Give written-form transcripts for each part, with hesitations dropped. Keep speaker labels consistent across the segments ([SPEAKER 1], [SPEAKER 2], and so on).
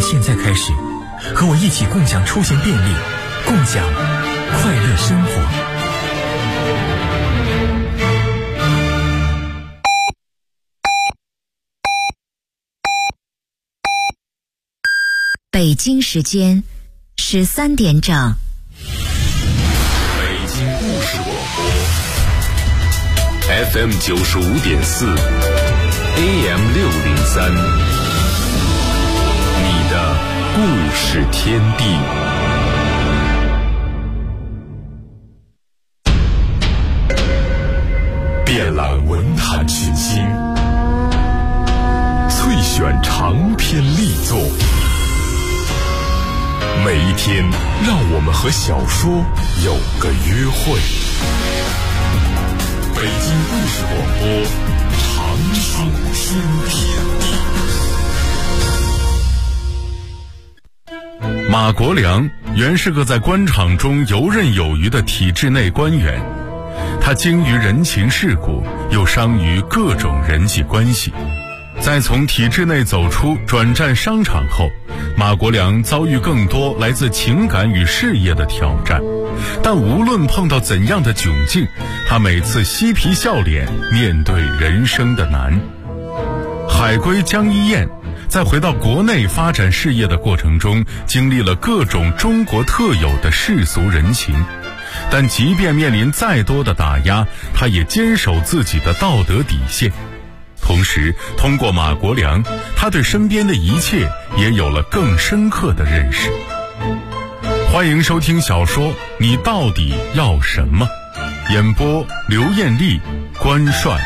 [SPEAKER 1] 现在开始，和我一起共享出行便利，共享快乐生活。
[SPEAKER 2] 北京时间13点整。
[SPEAKER 3] 北京故事广播 FM 95.4 AM 603，你的故事天地。遍览文坛群星，萃选长篇力作。每一天，让我们和小说有个约会。北京故事广播，长寿新天地。马国良原是个在官场中游刃有余的体制内官员，他精于人情世故，又商于各种人际关系。在从体制内走出，转战商场后，马国良遭遇更多来自情感与事业的挑战，但无论碰到怎样的窘境，他每次嬉皮笑脸面对人生的难。海归江一燕在回到国内发展事业的过程中，经历了各种中国特有的世俗人情，但即便面临再多的打压，他也坚守自己的道德底线。同时，通过马国良，他对身边的一切也有了更深刻的认识。欢迎收听小说《你到底要什么》，演播刘艳丽、关帅。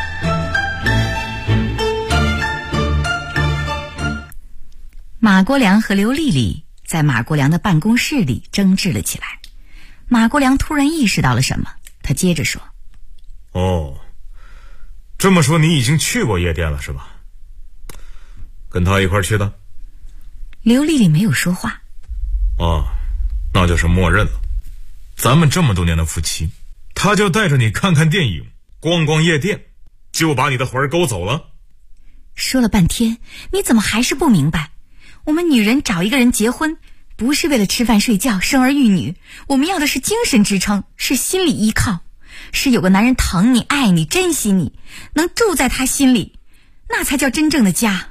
[SPEAKER 2] 马国良和刘丽丽在马国良的办公室里争执了起来。马国良突然意识到了什么，他接着说：
[SPEAKER 4] 哦，这么说你已经去过夜店了是吧？跟他一块去的？
[SPEAKER 2] 刘丽丽没有说话。
[SPEAKER 4] 哦，那就是默认了。咱们这么多年的夫妻，他就带着你看看电影，逛逛夜店，就把你的魂儿勾走了。
[SPEAKER 2] 说了半天，你怎么还是不明白？我们女人找一个人结婚，不是为了吃饭睡觉生儿育女，我们要的是精神支撑，是心理依靠，是有个男人疼你爱你珍惜你，能住在他心里，那才叫真正的家。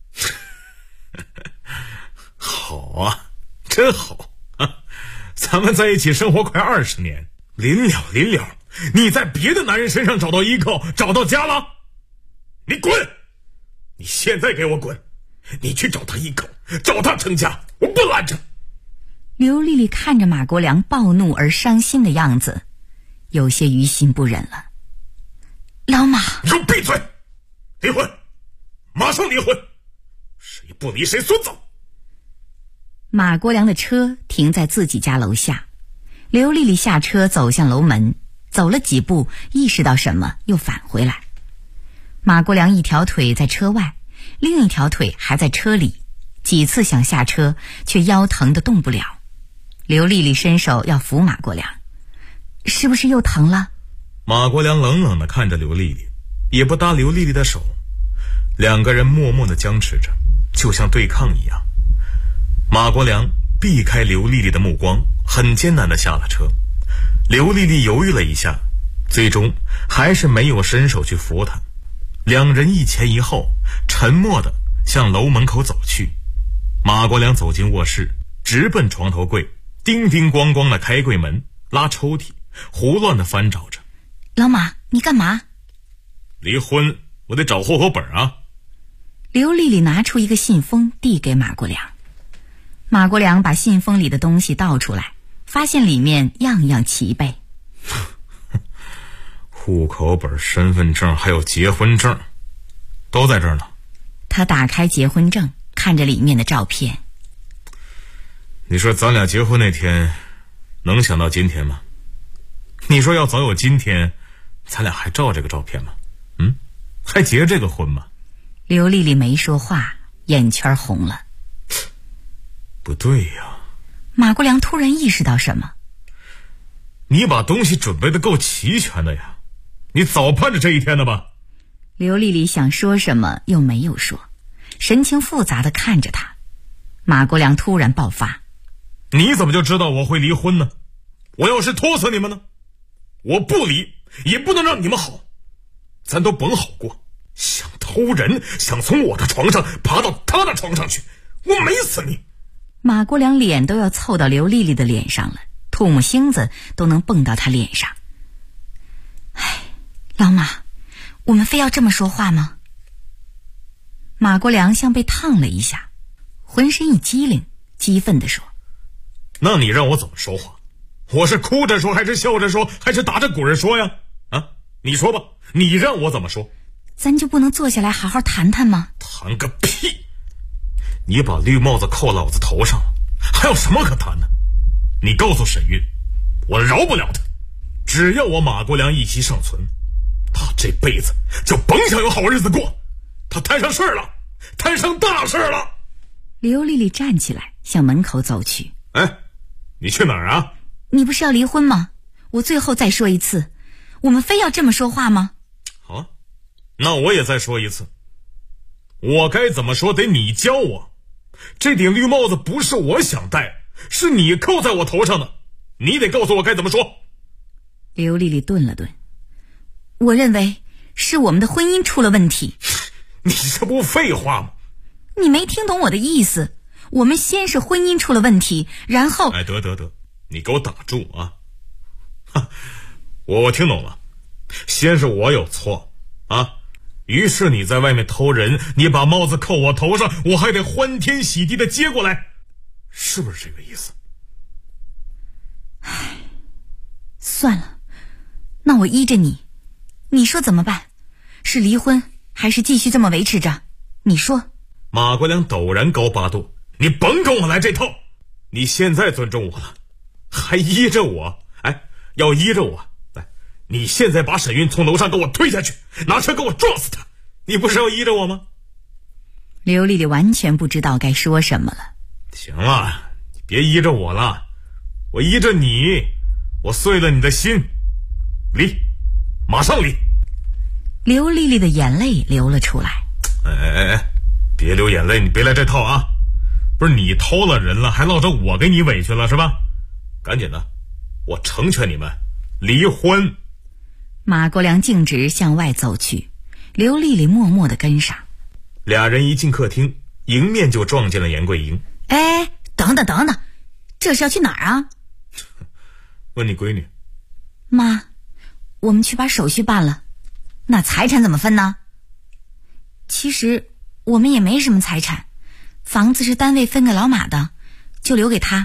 [SPEAKER 4] 好啊，真好啊！咱们在一起生活快20年，临了，你在别的男人身上找到依靠，找到家了？你滚！你现在给我滚！你去找他依靠，找他成家，我不拦着。
[SPEAKER 2] 刘丽丽看着马国良暴怒而伤心的样子，有些于心不忍了。老马，
[SPEAKER 4] 你给我闭嘴！离婚，马上离婚，谁不离谁孙子。
[SPEAKER 2] 马国良的车停在自己家楼下，刘丽丽下车走向楼门，走了几步，意识到什么，又返回来。马国良一条腿在车外，另一条腿还在车里，几次想下车，却腰疼得动不了。刘丽丽伸手要扶马国良，是不是又疼了？
[SPEAKER 4] 马国良冷冷地看着刘丽丽，也不搭刘丽丽的手，两个人默默地僵持着，就像对抗一样。马国良避开刘丽丽的目光，很艰难地下了车。刘丽丽犹豫了一下，最终还是没有伸手去扶他。两人一前一后，沉默地向楼门口走去。马国良走进卧室，直奔床头柜，叮叮咣咣地开柜门，拉抽屉，胡乱地翻找着。
[SPEAKER 2] 老马，你干嘛？
[SPEAKER 4] 离婚，我得找户口本啊。
[SPEAKER 2] 刘丽丽拿出一个信封递给马国良。马国良把信封里的东西倒出来，发现里面样样齐备。
[SPEAKER 4] 户口本、身份证还有结婚证，都在这儿呢。
[SPEAKER 2] 他打开结婚证，看着里面的照片。
[SPEAKER 4] 你说咱俩结婚那天能想到今天吗？你说要早有今天，咱俩还照这个照片吗？还结这个婚吗？
[SPEAKER 2] 刘丽丽没说话，眼圈红了。
[SPEAKER 4] 不对呀。
[SPEAKER 2] 马国良突然意识到什么。
[SPEAKER 4] 你把东西准备的够齐全的呀，你早盼着这一天了吧？
[SPEAKER 2] 刘丽丽想说什么又没有说，神情复杂地看着他。 马国良突然爆发：
[SPEAKER 4] 你怎么就知道我会离婚呢？我要是拖死你们呢？我不离，也不能让你们好，咱都甭好过。想偷人，想从我的床上爬到他的床上去，我美死你！
[SPEAKER 2] 马国良脸都要凑到刘丽丽的脸上了，唾沫星子都能蹦到她脸上。唉，老马，我们非要这么说话吗？马国良像被烫了一下，浑身一激灵，激愤地说：
[SPEAKER 4] 那你让我怎么说话？我是哭着说，还是笑着说，还是打着滚说呀？啊，你说吧，你让我怎么说？
[SPEAKER 2] 咱就不能坐下来好好谈谈吗？
[SPEAKER 4] 谈个屁！你把绿帽子扣老子头上了，还有什么可谈的？你告诉沈韵，我饶不了他。只要我马国良一息尚存，他这辈子就甭想有好日子过。他摊上事儿了，摊上大事了。
[SPEAKER 2] 刘丽丽站起来向门口走去。
[SPEAKER 4] 哎，你去哪儿啊？
[SPEAKER 2] 你不是要离婚吗？我最后再说一次，我们非要这么说话吗？
[SPEAKER 4] 好啊，那我也再说一次，我该怎么说得你教我。这顶绿帽子不是我想戴，是你扣在我头上的，你得告诉我该怎么说。
[SPEAKER 2] 刘丽丽顿了顿，我认为是我们的婚姻出了问题。
[SPEAKER 4] 你这不废话吗？
[SPEAKER 2] 你没听懂我的意思，我们先是婚姻出了问题，然后……
[SPEAKER 4] 哎，得，你给我打住啊！我听懂了，先是我有错啊，于是你在外面偷人，你把帽子扣我头上，我还得欢天喜地的接过来，是不是这个意思？
[SPEAKER 2] 唉，算了，那我依着你，你说怎么办？是离婚还是继续这么维持着？你说。
[SPEAKER 4] 马国良陡然高8度，你甭跟我来这套！你现在尊重我了，还依着我？哎，要依着我，来，你现在把沈韵从楼上给我推下去，拿车给我撞死他！你不是要依着我吗？
[SPEAKER 2] 刘丽丽完全不知道该说什么了。
[SPEAKER 4] 行了，你别依着我了，我依着你，我碎了你的心，离，马上离！
[SPEAKER 2] 刘丽丽的眼泪流了出来。
[SPEAKER 4] 哎，别流眼泪，你别来这套啊！不是你偷了人了，还落着我给你委屈了是吧？赶紧的，我成全你们，离婚！
[SPEAKER 2] 马国良径直向外走去，刘丽丽默默地跟上。
[SPEAKER 4] 俩人一进客厅，迎面就撞见了严桂英。
[SPEAKER 2] 哎，等等，这是要去哪儿啊？
[SPEAKER 4] 问你闺女。
[SPEAKER 2] 妈，我们去把手续办了，那财产怎么分呢？其实我们也没什么财产，房子是单位分给老马的，就留给他。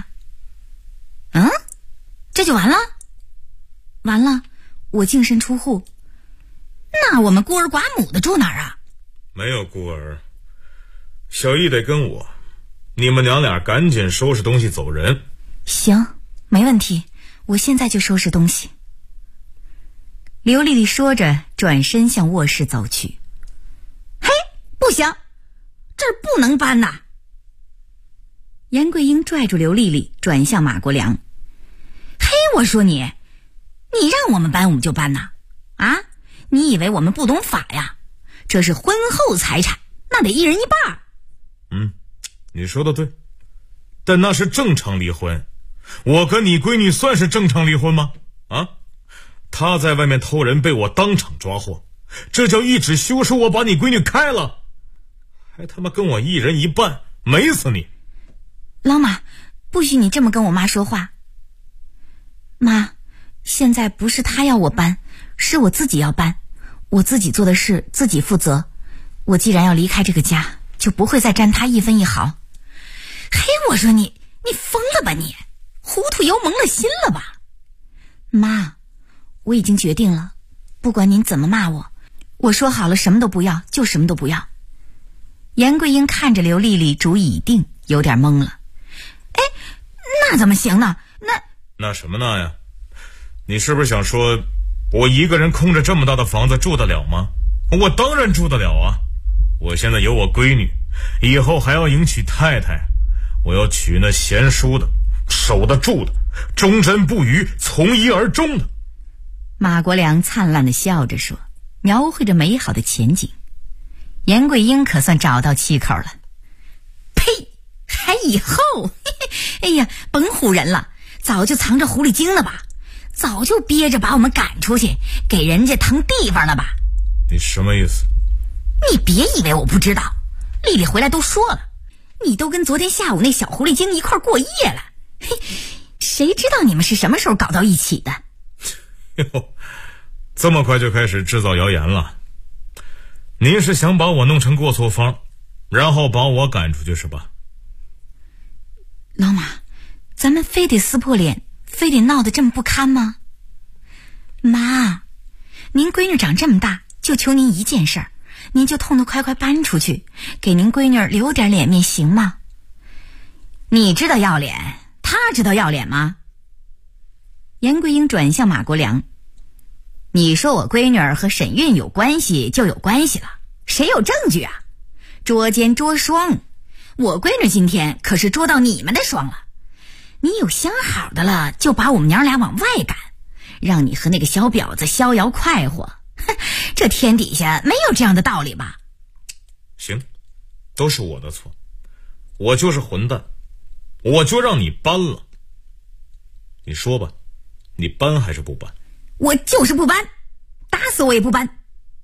[SPEAKER 2] 这就完了？完了，我净身出户，那我们孤儿寡母的住哪儿啊？
[SPEAKER 4] 没有孤儿，小易得跟我，你们娘俩赶紧收拾东西走人。
[SPEAKER 2] 行，没问题，我现在就收拾东西。刘丽丽说着，转身向卧室走去。嘿，不行，这儿不能搬呐！严桂英拽住刘丽丽，转向马国良。嘿，我说你让我们搬我们就搬呐？啊，你以为我们不懂法呀？这是婚后财产，那得一人一半。
[SPEAKER 4] 你说的对，但那是正常离婚。我跟你闺女算是正常离婚吗？啊，她在外面偷人被我当场抓获，这叫一纸休书，我把你闺女开了，还他妈跟我一人一半，美死你！
[SPEAKER 2] 老马，不许你这么跟我妈说话。妈，现在不是她要我搬，是我自己要搬，我自己做的事自己负责。我既然要离开这个家，就不会再沾她一分一毫。嘿，我说你疯了吧你？糊涂油蒙了心了吧？妈，我已经决定了，不管您怎么骂我，我说好了什么都不要，就什么都不要。严桂英看着刘丽丽主意已定，有点懵了。哎，那怎么行呢？
[SPEAKER 4] 那什么呢呀？你是不是想说我一个人空着这么大的房子住得了吗？我当然住得了啊！我现在有我闺女，以后还要迎娶太太，我要娶那贤淑的，守得住的，忠贞不渝，从一而终的。
[SPEAKER 2] 马国良灿烂地笑着说，描绘着美好的前景。严桂英可算找到气口了。呸，还以后，哎呀，甭唬人了，早就藏着狐狸精了吧？早就憋着把我们赶出去，给人家腾地方了吧？
[SPEAKER 4] 你什么意思？
[SPEAKER 2] 你别以为我不知道，丽丽回来都说了，你都跟昨天下午那小狐狸精一块过夜了。嘿，谁知道你们是什么时候搞到一起的？
[SPEAKER 4] 哟，这么快就开始制造谣言了？您是想把我弄成过错方，然后把我赶出去是吧？
[SPEAKER 2] 老马，咱们非得撕破脸，非得闹得这么不堪吗？妈，您闺女长这么大，就求您一件事儿，您就痛痛快快搬出去，给您闺女留点脸面行吗？你知道要脸，她知道要脸吗？严桂英转向马国良，你说我闺女儿和沈韵有关系就有关系了，谁有证据啊？捉奸捉双，我闺女今天可是捉到你们的双了。你有相好的了，就把我们娘俩往外赶，让你和那个小婊子逍遥快活。这天底下没有这样的道理吧？
[SPEAKER 4] 行，都是我的错，我就是混蛋，我就让你搬了。你说吧，你搬还是不搬？
[SPEAKER 2] 我就是不搬，打死我也不搬。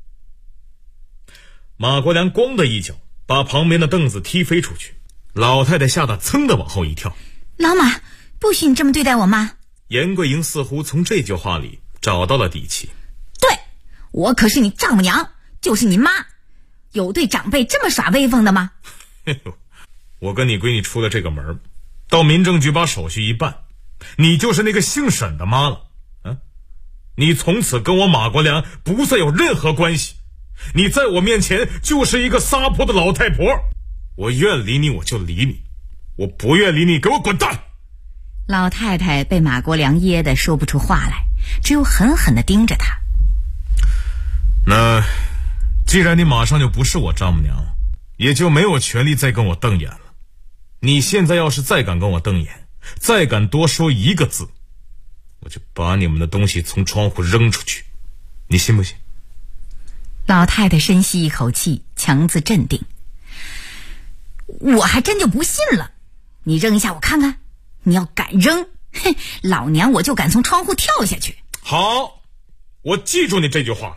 [SPEAKER 4] 马国良咣的一脚把旁边的凳子踢飞出去，老太太吓得噌的往后一跳。
[SPEAKER 2] 老马，不许你这么对待我妈。
[SPEAKER 4] 严桂英似乎从这句话里找到了底气。
[SPEAKER 2] 对，我可是你丈母娘，就是你妈，有对长辈这么耍威风的吗？
[SPEAKER 4] 我跟你闺女出了这个门，到民政局把手续一办，你就是那个姓沈的妈了。你从此跟我马国良不再有任何关系，你在我面前就是一个撒泼的老太婆。我愿理你我就理你，我不愿理你给我滚蛋。
[SPEAKER 2] 老太太被马国良噎得说不出话来，只有狠狠地盯着他。
[SPEAKER 4] 那既然你马上就不是我丈母娘，也就没有权利再跟我瞪眼了。你现在要是再敢跟我瞪眼，再敢多说一个字，我就把你们的东西从窗户扔出去，你信不信？
[SPEAKER 2] 老太太深吸一口气，强自镇定。我还真就不信了，你扔一下我看看，你要敢扔，哼，老娘我就敢从窗户跳下去。
[SPEAKER 4] 好，我记住你这句话。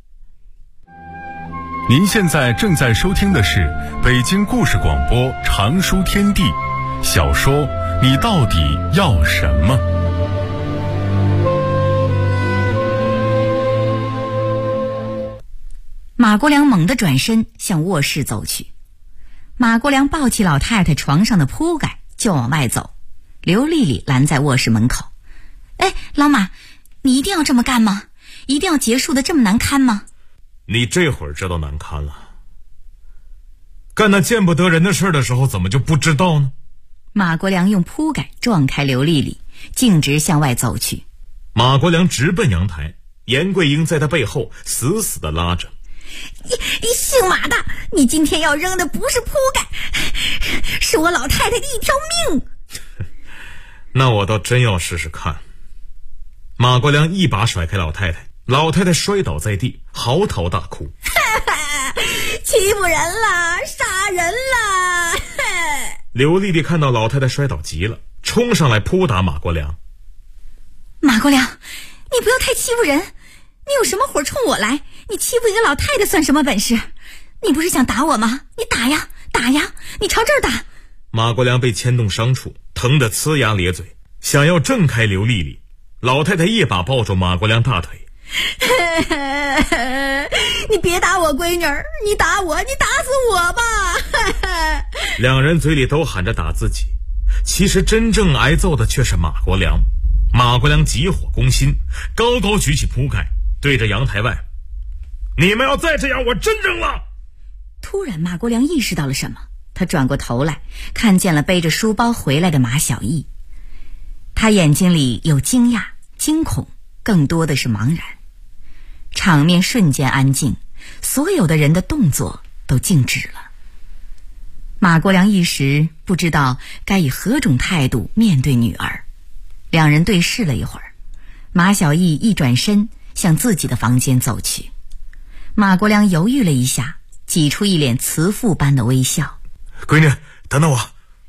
[SPEAKER 3] 您现在正在收听的是北京故事广播长书天地小说《你到底要什么》。
[SPEAKER 2] 马国良猛地转身向卧室走去，马国良抱起老太太床上的铺盖就往外走，刘丽丽拦在卧室门口。哎，老马，你一定要这么干吗？一定要结束的这么难堪吗？
[SPEAKER 4] 你这会儿知道难堪了，干那见不得人的事的时候怎么就不知道呢？
[SPEAKER 2] 马国良用铺盖撞开刘丽丽，径直向外走去。
[SPEAKER 4] 马国良直奔阳台，严桂英在他背后死死地拉着。
[SPEAKER 2] 你姓马的，你今天要扔的不是铺盖，是我老太太的一条命。
[SPEAKER 4] 那我倒真要试试看。马国良一把甩开老太太，老太太摔倒在地，嚎啕大哭。
[SPEAKER 2] 欺负人了，杀人了。
[SPEAKER 4] 刘丽丽看到老太太摔倒急了，冲上来扑打马国良。
[SPEAKER 2] 马国良，你不要太欺负人，你有什么火冲我来？你欺负一个老太太算什么本事？你不是想打我吗？你打呀打呀，你朝这儿打。
[SPEAKER 4] 马国良被牵动伤处，疼得呲牙咧嘴，想要挣开刘丽丽，老太太一把抱住马国良大腿。
[SPEAKER 2] 你别打我闺女儿，你打我，你打死我吧。
[SPEAKER 4] 两人嘴里都喊着打自己，其实真正挨揍的却是马国良。马国良急火攻心，高高举起铺盖，对着阳台外，你们要再这样，我真扔了。
[SPEAKER 2] 突然马国良意识到了什么，他转过头来，看见了背着书包回来的马小艺。他眼睛里有惊讶、惊恐，更多的是茫然。场面瞬间安静，所有的人的动作都静止了。马国良一时不知道该以何种态度面对女儿。两人对视了一会儿，马小艺一转身向自己的房间走去。马国良犹豫了一下，挤出一脸慈父般的微笑。
[SPEAKER 4] 闺女，等等我。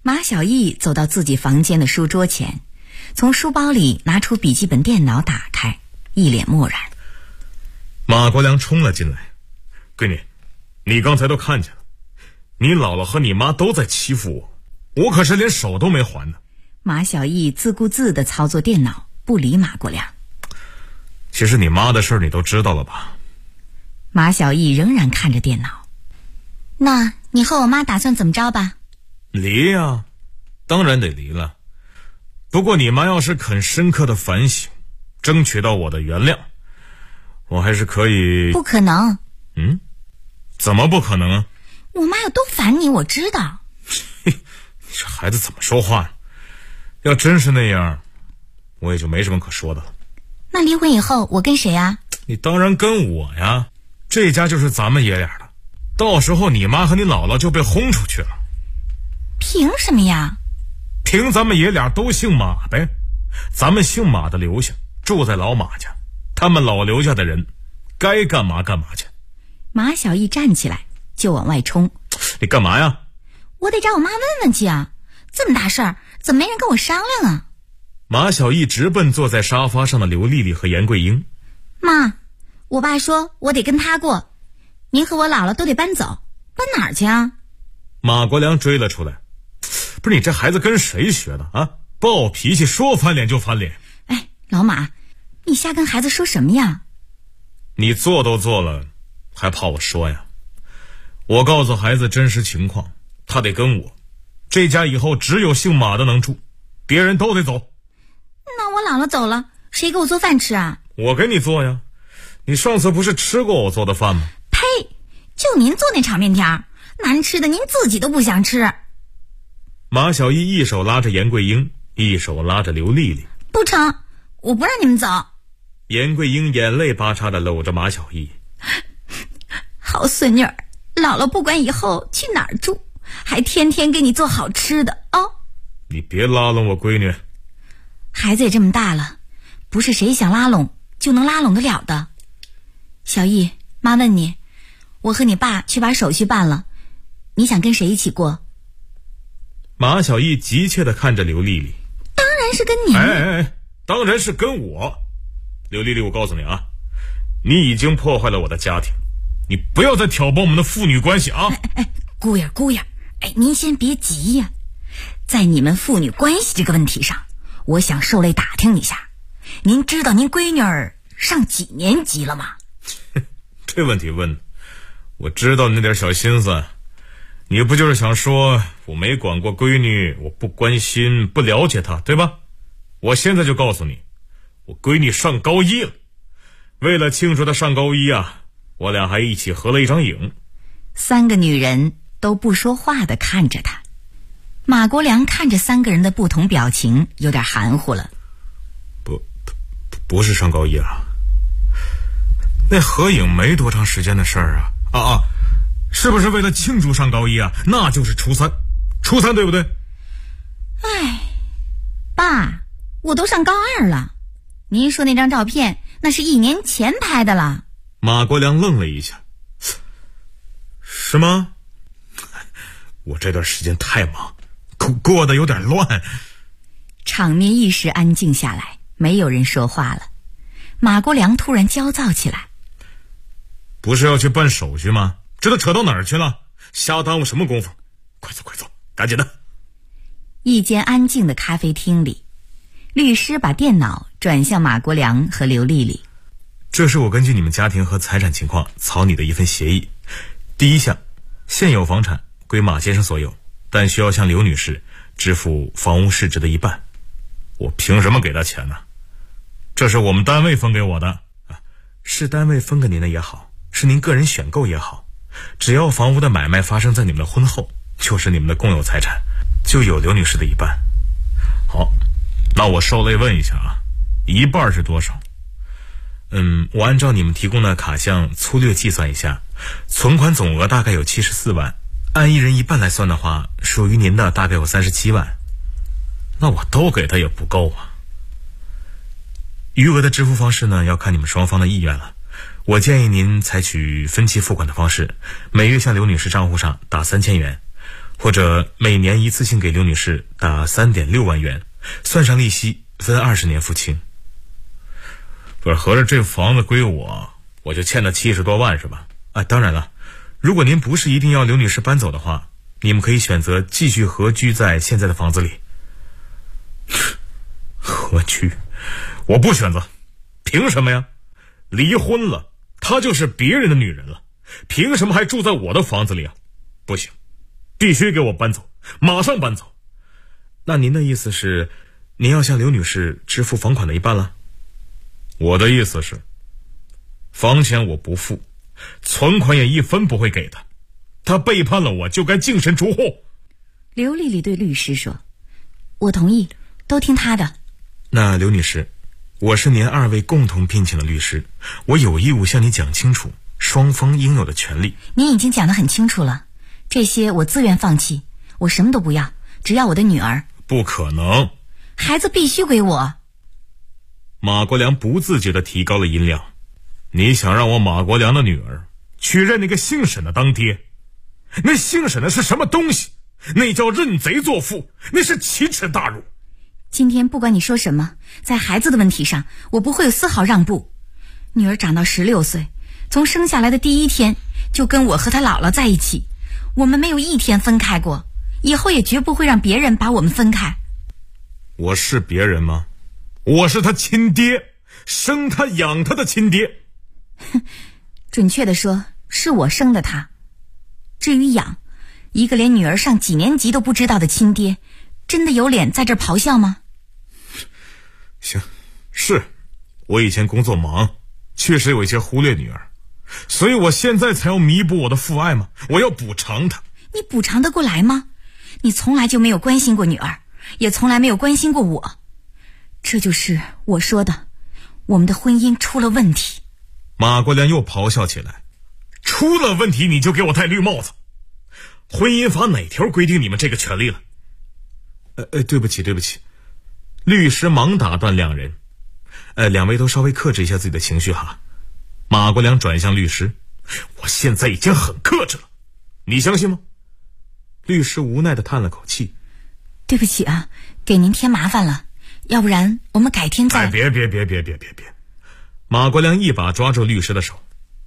[SPEAKER 2] 马小艺走到自己房间的书桌前，从书包里拿出笔记本电脑打开，一脸漠然。
[SPEAKER 4] 马国良冲了进来：“闺女，你刚才都看见了，你姥姥和你妈都在欺负我，我可是连手都没还呢。”
[SPEAKER 2] 马小艺自顾自地操作电脑，不理马国良。
[SPEAKER 4] 其实你妈的事儿你都知道了吧？
[SPEAKER 2] 马小艺仍然看着电脑。那你和我妈打算怎么着吧？
[SPEAKER 4] 离呀，当然得离了。不过你妈要是肯深刻的反省，争取到我的原谅，我还是可以。
[SPEAKER 2] 不可能。
[SPEAKER 4] 怎么不可能啊？
[SPEAKER 2] 我妈有多烦你我知道。
[SPEAKER 4] 你这孩子怎么说话呢？要真是那样，我也就没什么可说的了。
[SPEAKER 2] 那离婚以后我跟谁啊？
[SPEAKER 4] 你当然跟我呀，这家就是咱们爷俩的，到时候你妈和你姥姥就被轰出去了。
[SPEAKER 2] 凭什么呀？
[SPEAKER 4] 凭咱们爷俩都姓马呗，咱们姓马的留下，住在老马家，他们老刘家的人该干嘛干嘛去。
[SPEAKER 2] 马小艺站起来就往外冲。
[SPEAKER 4] 你干嘛呀？
[SPEAKER 2] 我得找我妈问问去啊，这么大事儿怎么没人跟我商量啊？
[SPEAKER 4] 马小艺直奔坐在沙发上的刘丽丽和严桂英。
[SPEAKER 2] 妈，我爸说我得跟他过，您和我姥姥都得搬走，搬哪儿去啊？
[SPEAKER 4] 马国良追了出来。不是你这孩子跟谁学的啊？暴脾气，说翻脸就翻脸。
[SPEAKER 2] 哎，老马，你瞎跟孩子说什么呀？
[SPEAKER 4] 你做都做了，还怕我说呀？我告诉孩子真实情况，他得跟我。这家以后只有姓马的能住，别人都得走。
[SPEAKER 2] 那我姥姥走了，谁给我做饭吃啊？
[SPEAKER 4] 我给你做呀。你上次不是吃过我做的饭吗？
[SPEAKER 2] 呸！就您做那炒面条，难吃的您自己都不想吃。
[SPEAKER 4] 马小艺一手拉着严桂英，一手拉着刘丽丽。
[SPEAKER 2] 不成，我不让你们走。
[SPEAKER 4] 严桂英眼泪巴叉的搂着马小艺。
[SPEAKER 2] 好孙女儿，姥姥不管以后去哪儿住，还天天给你做好吃的哦。
[SPEAKER 4] 你别拉拢我闺女。
[SPEAKER 2] 孩子也这么大了，不是谁想拉拢就能拉拢得了的。小艺，妈问你，我和你爸去把手续办了，你想跟谁一起过？
[SPEAKER 4] 马小艺急切地看着刘丽丽。
[SPEAKER 2] 当然是跟你。
[SPEAKER 4] 哎，当然是跟我。刘丽丽，我告诉你啊，你已经破坏了我的家庭，你不要再挑拨我们的父女关系啊！
[SPEAKER 2] 姑爷，您先别急呀。在你们父女关系这个问题上，我想受累打听一下，您知道您闺女儿上几年级了吗？
[SPEAKER 4] 这问题问的，我知道你那点小心思。你不就是想说我没管过闺女，我不关心不了解她，对吧？我现在就告诉你，我闺女上高一了。为了庆祝她上高一啊，我俩还一起合了一张影。
[SPEAKER 2] 三个女人都不说话地看着他。马国良看着三个人的不同表情，有点含糊了。
[SPEAKER 4] 不是上高一啊，那合影没多长时间的事儿啊。是不是为了庆祝上高一啊？那就是初三对不对？
[SPEAKER 2] 哎，爸，我都上高二了，您说那张照片那是1年前拍的了。
[SPEAKER 4] 马国良愣了一下。是吗？我这段时间太忙，过得有点乱。
[SPEAKER 2] 场面一时安静下来，没有人说话了。马国良突然焦躁起来。
[SPEAKER 4] 不是要去办手续吗？这都扯到哪儿去了？瞎耽误什么功夫？快走，赶紧的。
[SPEAKER 2] 一间安静的咖啡厅里，律师把电脑转向马国良和刘丽丽。
[SPEAKER 4] 这是我根据你们家庭和财产情况草拟的一份协议。第一项，现有房产归马先生所有，但需要向刘女士支付房屋市值的1半。我凭什么给她钱呢？这是我们单位分给我的。是单位分给您的也好，是您个人选购也好，只要房屋的买卖发生在你们的婚后，就是你们的共有财产，就有刘女士的1半。好，那我受累问一下啊，1半是多少？我按照你们提供的卡项粗略计算一下，存款总额大概有74万，按1人1半来算的话，属于您的大概有37万。那我都给他也不够啊。余额的支付方式呢，要看你们双方的意愿了。我建议您采取分期付款的方式，每月向刘女士账户上打3000元， 或者每年一次性给刘女士打3.6万元，算上利息，分20年付清。不是，合着这房子归我就欠了70多万是吧？当然了，如果您不是一定要刘女士搬走的话，你们可以选择继续合居在现在的房子里。合居？我不选择。凭什么呀？离婚了，她就是别人的女人了，凭什么还住在我的房子里啊？不行，必须给我搬走，马上搬走。那您的意思是，您要向刘女士支付房款的一半了？我的意思是，房钱我不付，存款也1分不会给的。她背叛了我，就该净身出户。
[SPEAKER 2] 刘丽丽对律师说：“我同意，都听她的。”
[SPEAKER 4] 那刘女士，我是您2位共同聘请的律师，我有义务向你讲清楚双方应有的权利。
[SPEAKER 2] 您已经讲得很清楚了，这些我自愿放弃，我什么都不要，只要我的女儿。
[SPEAKER 4] 不可能，
[SPEAKER 2] 孩子必须归我。
[SPEAKER 4] 马国良不自觉地提高了音量。你想让我马国良的女儿去认那个姓沈的当爹？那姓沈的是什么东西？那叫认贼作父，那是奇耻大辱。
[SPEAKER 2] 今天不管你说什么，在孩子的问题上，我不会有丝毫让步。女儿长到16岁，从生下来的第1天就跟我和她姥姥在一起，我们没有1天分开过，以后也绝不会让别人把我们分开。
[SPEAKER 4] 我是别人吗？我是他亲爹，生他养他的亲爹。
[SPEAKER 2] 准确地说，是我生的他。至于养，一个连女儿上几年级都不知道的亲爹，真的有脸在这儿咆哮吗？
[SPEAKER 4] 行，是我以前工作忙，确实有一些忽略女儿，所以我现在才要弥补我的父爱嘛，我要补偿她。
[SPEAKER 2] 你补偿得过来吗？你从来就没有关心过女儿，也从来没有关心过我。这就是我说的，我们的婚姻出了问题。
[SPEAKER 4] 马国良又咆哮起来，出了问题你就给我戴绿帽子？婚姻法哪条规定你们这个权利了？对不起。律师忙打断两人。两位都稍微克制一下自己的情绪哈。马国良转向律师，我现在已经很克制了，你相信吗？律师无奈地叹了口气，
[SPEAKER 2] 对不起啊，给您添麻烦了，要不然我们改天再。
[SPEAKER 4] 别！马国良一把抓住律师的手，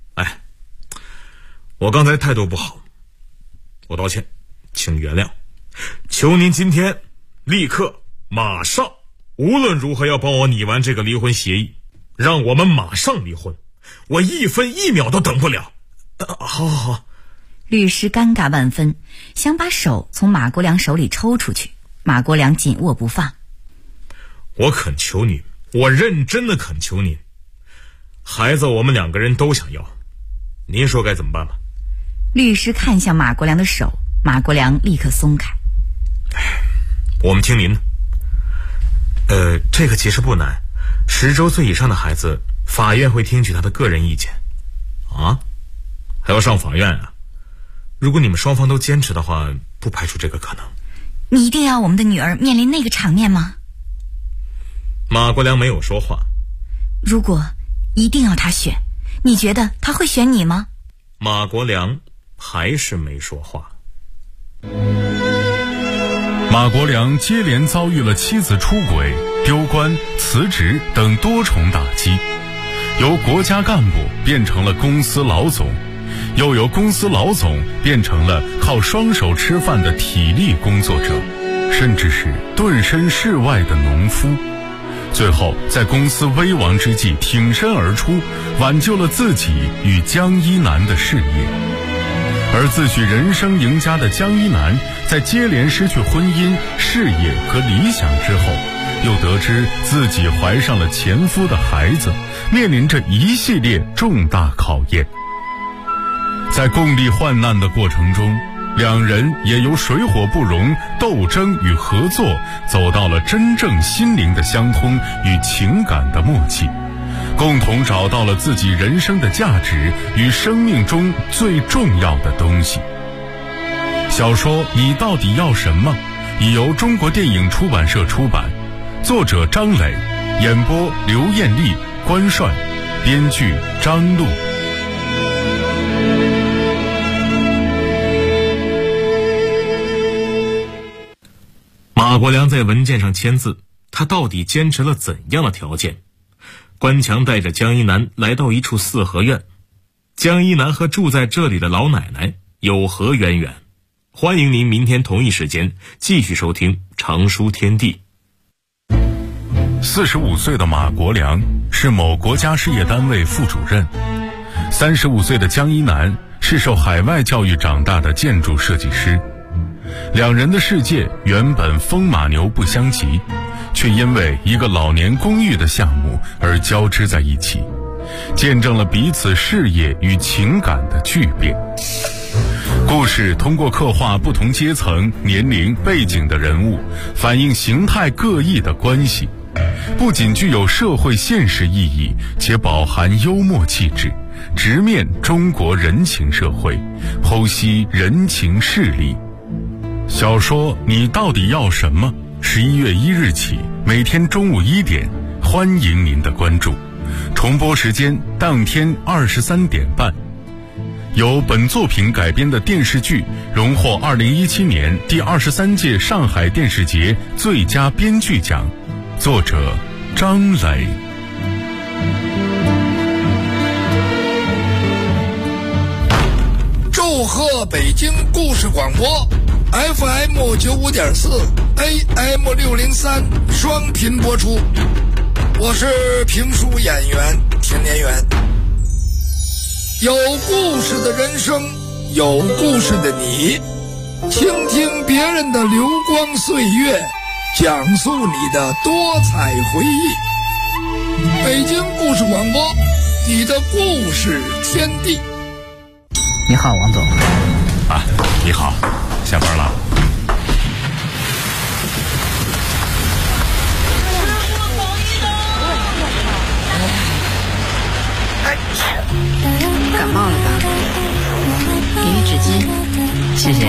[SPEAKER 4] 我刚才态度不好，我道歉，请原谅，求您今天立刻马上无论如何要帮我拟完这个离婚协议，让我们马上离婚，我1分1秒都等不了。好。
[SPEAKER 2] 律师尴尬万分，想把手从马国良手里抽出去，马国良紧握不放。
[SPEAKER 4] 我恳求你，我认真的恳求你，孩子我们2个人都想要，您说该怎么办吧？
[SPEAKER 2] 律师看向马国良的手，马国良立刻松开。
[SPEAKER 4] 我们听您的。这个其实不难，10周岁以上的孩子，法院会听取他的个人意见。啊？还要上法院啊？如果你们双方都坚持的话，不排除这个可能。
[SPEAKER 2] 你一定要我们的女儿面临那个场面吗？
[SPEAKER 4] 马国良没有说话。
[SPEAKER 2] 如果一定要他选，你觉得他会选你吗？
[SPEAKER 4] 马国良还是没说话。
[SPEAKER 3] 马国良接连遭遇了妻子出轨、丢官、辞职等多重打击，由国家干部变成了公司老总，又由公司老总变成了靠双手吃饭的体力工作者，甚至是顿身事外的农夫。最后在公司危亡之际挺身而出，挽救了自己与江一南的事业。而自诩人生赢家的江一南，在接连失去婚姻、事业和理想之后，又得知自己怀上了前夫的孩子，面临着一系列重大考验。在共历患难的过程中，两人也由水火不容、斗争与合作，走到了真正心灵的相通与情感的默契，共同找到了自己人生的价值与生命中最重要的东西。小说《你到底要什么》已由中国电影出版社出版，作者张磊，演播刘艳丽、关帅，编剧张璐。
[SPEAKER 4] 马国良在文件上签字，他到底坚持了怎样的条件？关强带着江一南来到一处四合院，江一南和住在这里的老奶奶有何渊源？欢迎您明天同一时间继续收听常书天地。
[SPEAKER 3] 45岁的马国良是某国家事业单位副主任，35岁的江一南是受海外教育长大的建筑设计师。两人的世界原本风马牛不相及，却因为一个老年公寓的项目而交织在一起，见证了彼此事业与情感的巨变。故事通过刻画不同阶层、年龄、背景的人物，反映形态各异的关系，不仅具有社会现实意义，且饱含幽默气质，直面中国人情社会，剖析人情势力。小说《你到底要什么》11月1日起，每天中午1点，欢迎您的关注。重播时间当天23点半。由本作品改编的电视剧荣获2017年第23届上海电视节最佳编剧奖，作者张磊。
[SPEAKER 5] 祝贺北京故事广播 FM 95.4 AM 603双频播出，我是评书演员田连元。有故事的人生，有故事的你，倾听别人的流光岁月，讲述你的多彩回忆。北京故事广播，你的故事天地。
[SPEAKER 6] 你好，王总。
[SPEAKER 3] 啊，你好，下班了。
[SPEAKER 6] 感冒了吧？给予纸巾，谢谢。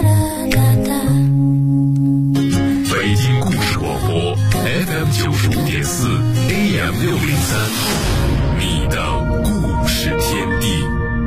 [SPEAKER 3] 北京故事广播 FM 95.4 AM 603，你的故事天地。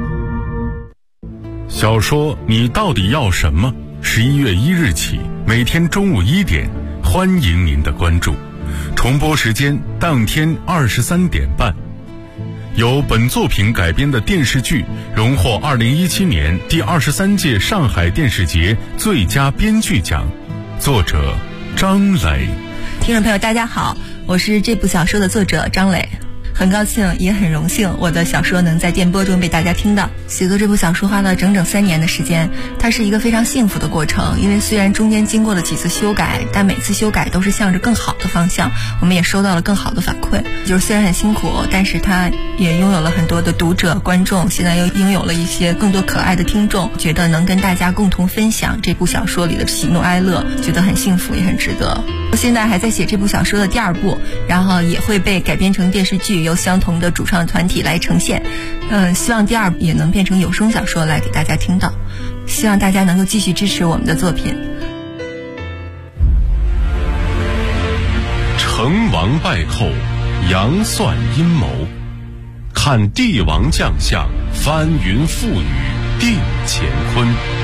[SPEAKER 3] 小说《你到底要什么》11月1日起，每天中午1点，欢迎您的关注。重播时间当天23点半。由本作品改编的电视剧荣获2017年第23届上海电视节最佳编剧奖，作者张磊。
[SPEAKER 7] 听众朋友大家好，我是这部小说的作者张磊，很高兴也很荣幸我的小说能在电波中被大家听到。写作这部小说花了整整3年的时间，它是一个非常幸福的过程，因为虽然中间经过了几次修改，但每次修改都是向着更好的方向，我们也收到了更好的反馈。就是虽然很辛苦，但是它也拥有了很多的读者观众，现在又拥有了一些更多可爱的听众，觉得能跟大家共同分享这部小说里的喜怒哀乐，觉得很幸福也很值得。我现在还在写这部小说的第2部，然后也会被改编成电视剧，由相同的主创团体来呈现。希望第2部也能变成有声小说来给大家听到，希望大家能够继续支持我们的作品。
[SPEAKER 3] 成王败寇，杨算阴谋，看帝王将相，翻云覆雨定乾坤。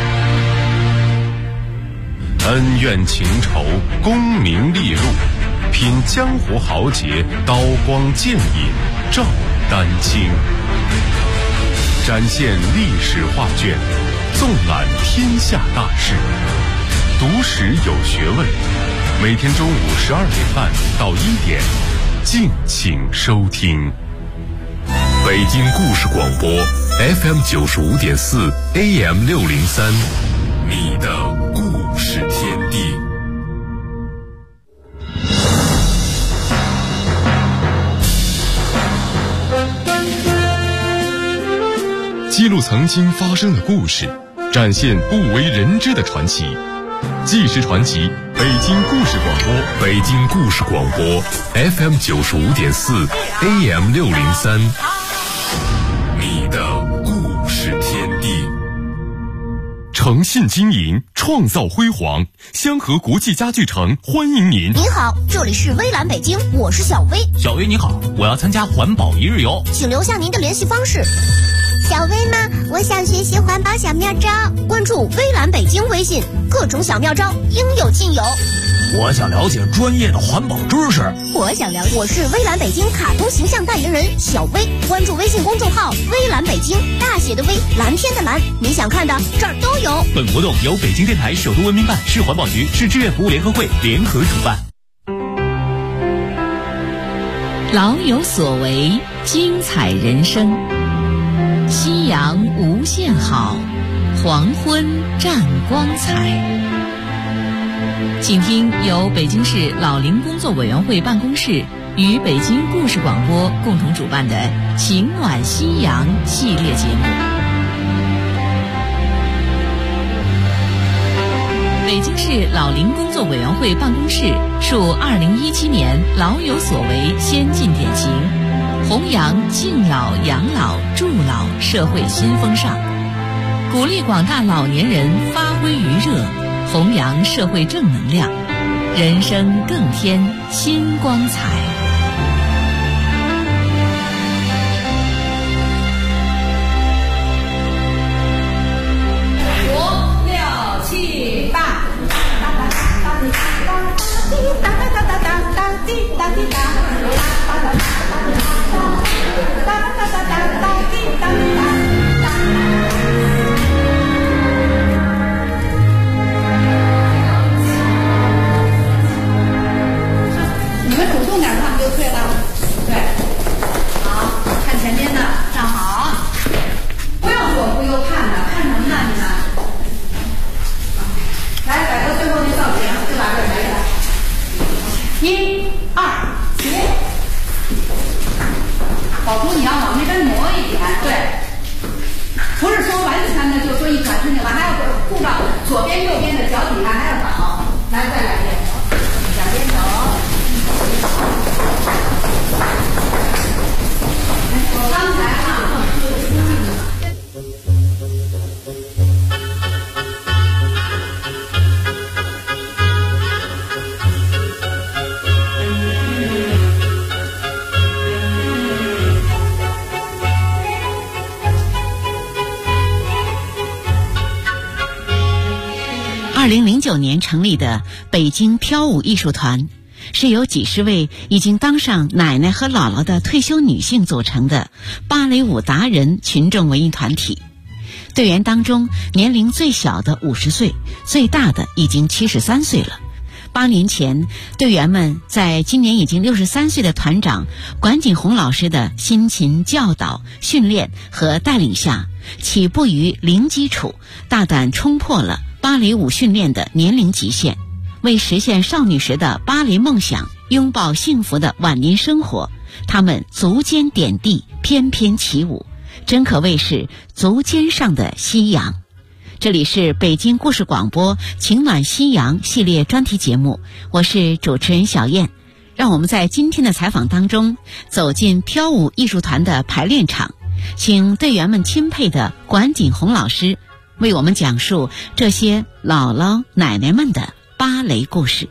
[SPEAKER 3] 恩怨情仇，功名利禄，品江湖豪杰，刀光剑影照丹青。展现历史画卷，纵览天下大事，读史有学问。每天中午12点半到1点，敬请收听。北京故事广播 FM 95.4 AM 603，你的故事天地。
[SPEAKER 8] 记录曾经发生的故事，展现不为人知的传奇。纪实传奇，北京故事广播，
[SPEAKER 3] 北京故事广播 FM 95.4 AM 603，你的故事天地。
[SPEAKER 8] 诚信经营，创造辉煌。香河国际家具城欢迎您。
[SPEAKER 9] 您好，这里是微蓝北京，我是小薇。
[SPEAKER 10] 小薇你好，我要参加环保一日游，
[SPEAKER 9] 请留下您的联系方式。 小薇吗？我想学习环保小妙招，关注微蓝北京微信，各种小妙招应有尽有。
[SPEAKER 10] 我想了解专业的环保知识。
[SPEAKER 9] 我想了解，我是微蓝北京卡通形象代言人小薇，关注微信公众号微蓝北京，大写的微，蓝天的蓝，你想看的这儿都有。
[SPEAKER 1] 本活动由北京电台首都文明办、市环保局、市志愿服务联合会联合主办。
[SPEAKER 2] 老有所为，精彩人生。夕阳无限好，黄昏占光彩。请听由北京市老龄工作委员会办公室与北京故事广播共同主办的《情暖夕阳》系列节目。北京市老龄工作委员会办公室树2017年老有所为先进典型，弘扬敬老养老助老社会新风尚，鼓励广大老年人发挥余热，弘扬社会正能量，人生更添新光彩。
[SPEAKER 11] 5、6、7、8，哒哒哒滴哒哒哒哒哒哒滴哒滴哒，哒哒哒哒哒哒哒哒滴哒滴哒。你们主动点，他们就退了。对，好，看前面的，站好，不要左顾右看的，看什么呢？你们，来摆个最后的造型，就把这儿来1、2，起，宝图你要往那边挪一点，对，不是说完全的就说一转身就完，还要顾到左边右边的脚底下还要倒，来再来一遍，两边走。我刚才
[SPEAKER 2] 2009年成立的北京飘舞艺术团，是由几十位已经当上奶奶和姥姥的退休女性组成的芭蕾舞达人群众文艺团体。队员当中，年龄最小的50岁，最大的已经73岁了。8年前，队员们在今年已经63岁的团长管锦红老师的辛勤教导、训练和带领下，起步于零基础，大胆冲破了芭蕾舞训练的年龄极限，为实现少女时的芭蕾梦想，拥抱幸福的晚年生活，他们足尖点地，翩翩起舞，真可谓是足尖上的夕阳。这里是北京故事广播情暖夕阳系列专题节目，我是主持人小燕。让我们在今天的采访当中走进飘舞艺术团的排练场，请队员们钦佩的管锦红老师为我们讲述这些姥姥奶奶们的芭蕾故事。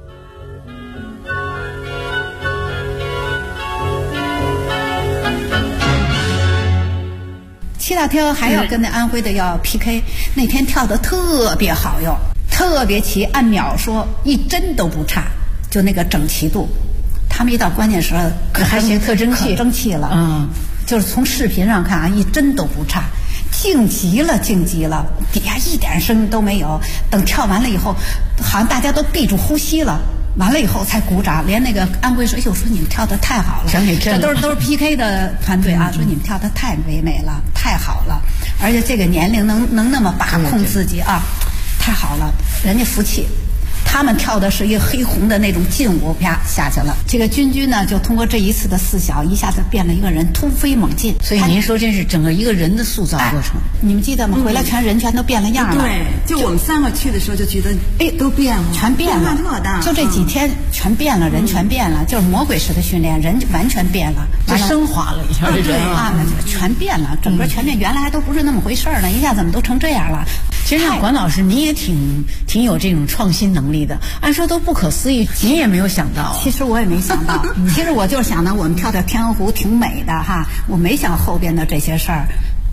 [SPEAKER 11] 7大跳还要跟那安徽的要 PK， 那天跳得特别好哟，特别齐，按秒说一针都不差，就那个整齐度。他们一到关键时候
[SPEAKER 2] 还行，特争气，
[SPEAKER 11] 可争气了。就是从视频上看啊，一针都不差，静极了，静极了，底下一点声都没有。等跳完了以后，好像大家都闭住呼吸了。完了以后才鼓掌，连那个安徽说：“哎呦，说你们跳得太好了，这都是 PK 的团队啊，说你们跳得太唯美了，太好了，而且这个年龄能那么把控自己啊，太好了，人家服气。”他们跳的是一个黑红的那种劲舞，啪下去了。这个君君呢，就通过这一次的4小，一下子变了一个人，突飞猛进。
[SPEAKER 2] 所以您说这是整个一个人的塑造过程。
[SPEAKER 11] 你们记得吗？回来人全都变了样了。
[SPEAKER 12] 对，就我们3个去的时候就觉得，都变了，
[SPEAKER 11] 全变了，
[SPEAKER 12] 变化特大。
[SPEAKER 11] 就这几天全变了，人全变了，就是魔鬼式的训练，人完全变了，
[SPEAKER 2] 就升华了一下，
[SPEAKER 11] 对啊，全变了，整个全变，原来还都不是那么回事呢，一下怎么都成这样了？
[SPEAKER 2] 其实管老师，你也挺有这种创新能力的，按说都不可思议，你也没有想到。
[SPEAKER 11] 其实我也没想到，其实我就想呢，我们跳跳天鹅湖挺美的哈，我没想后边的这些事儿。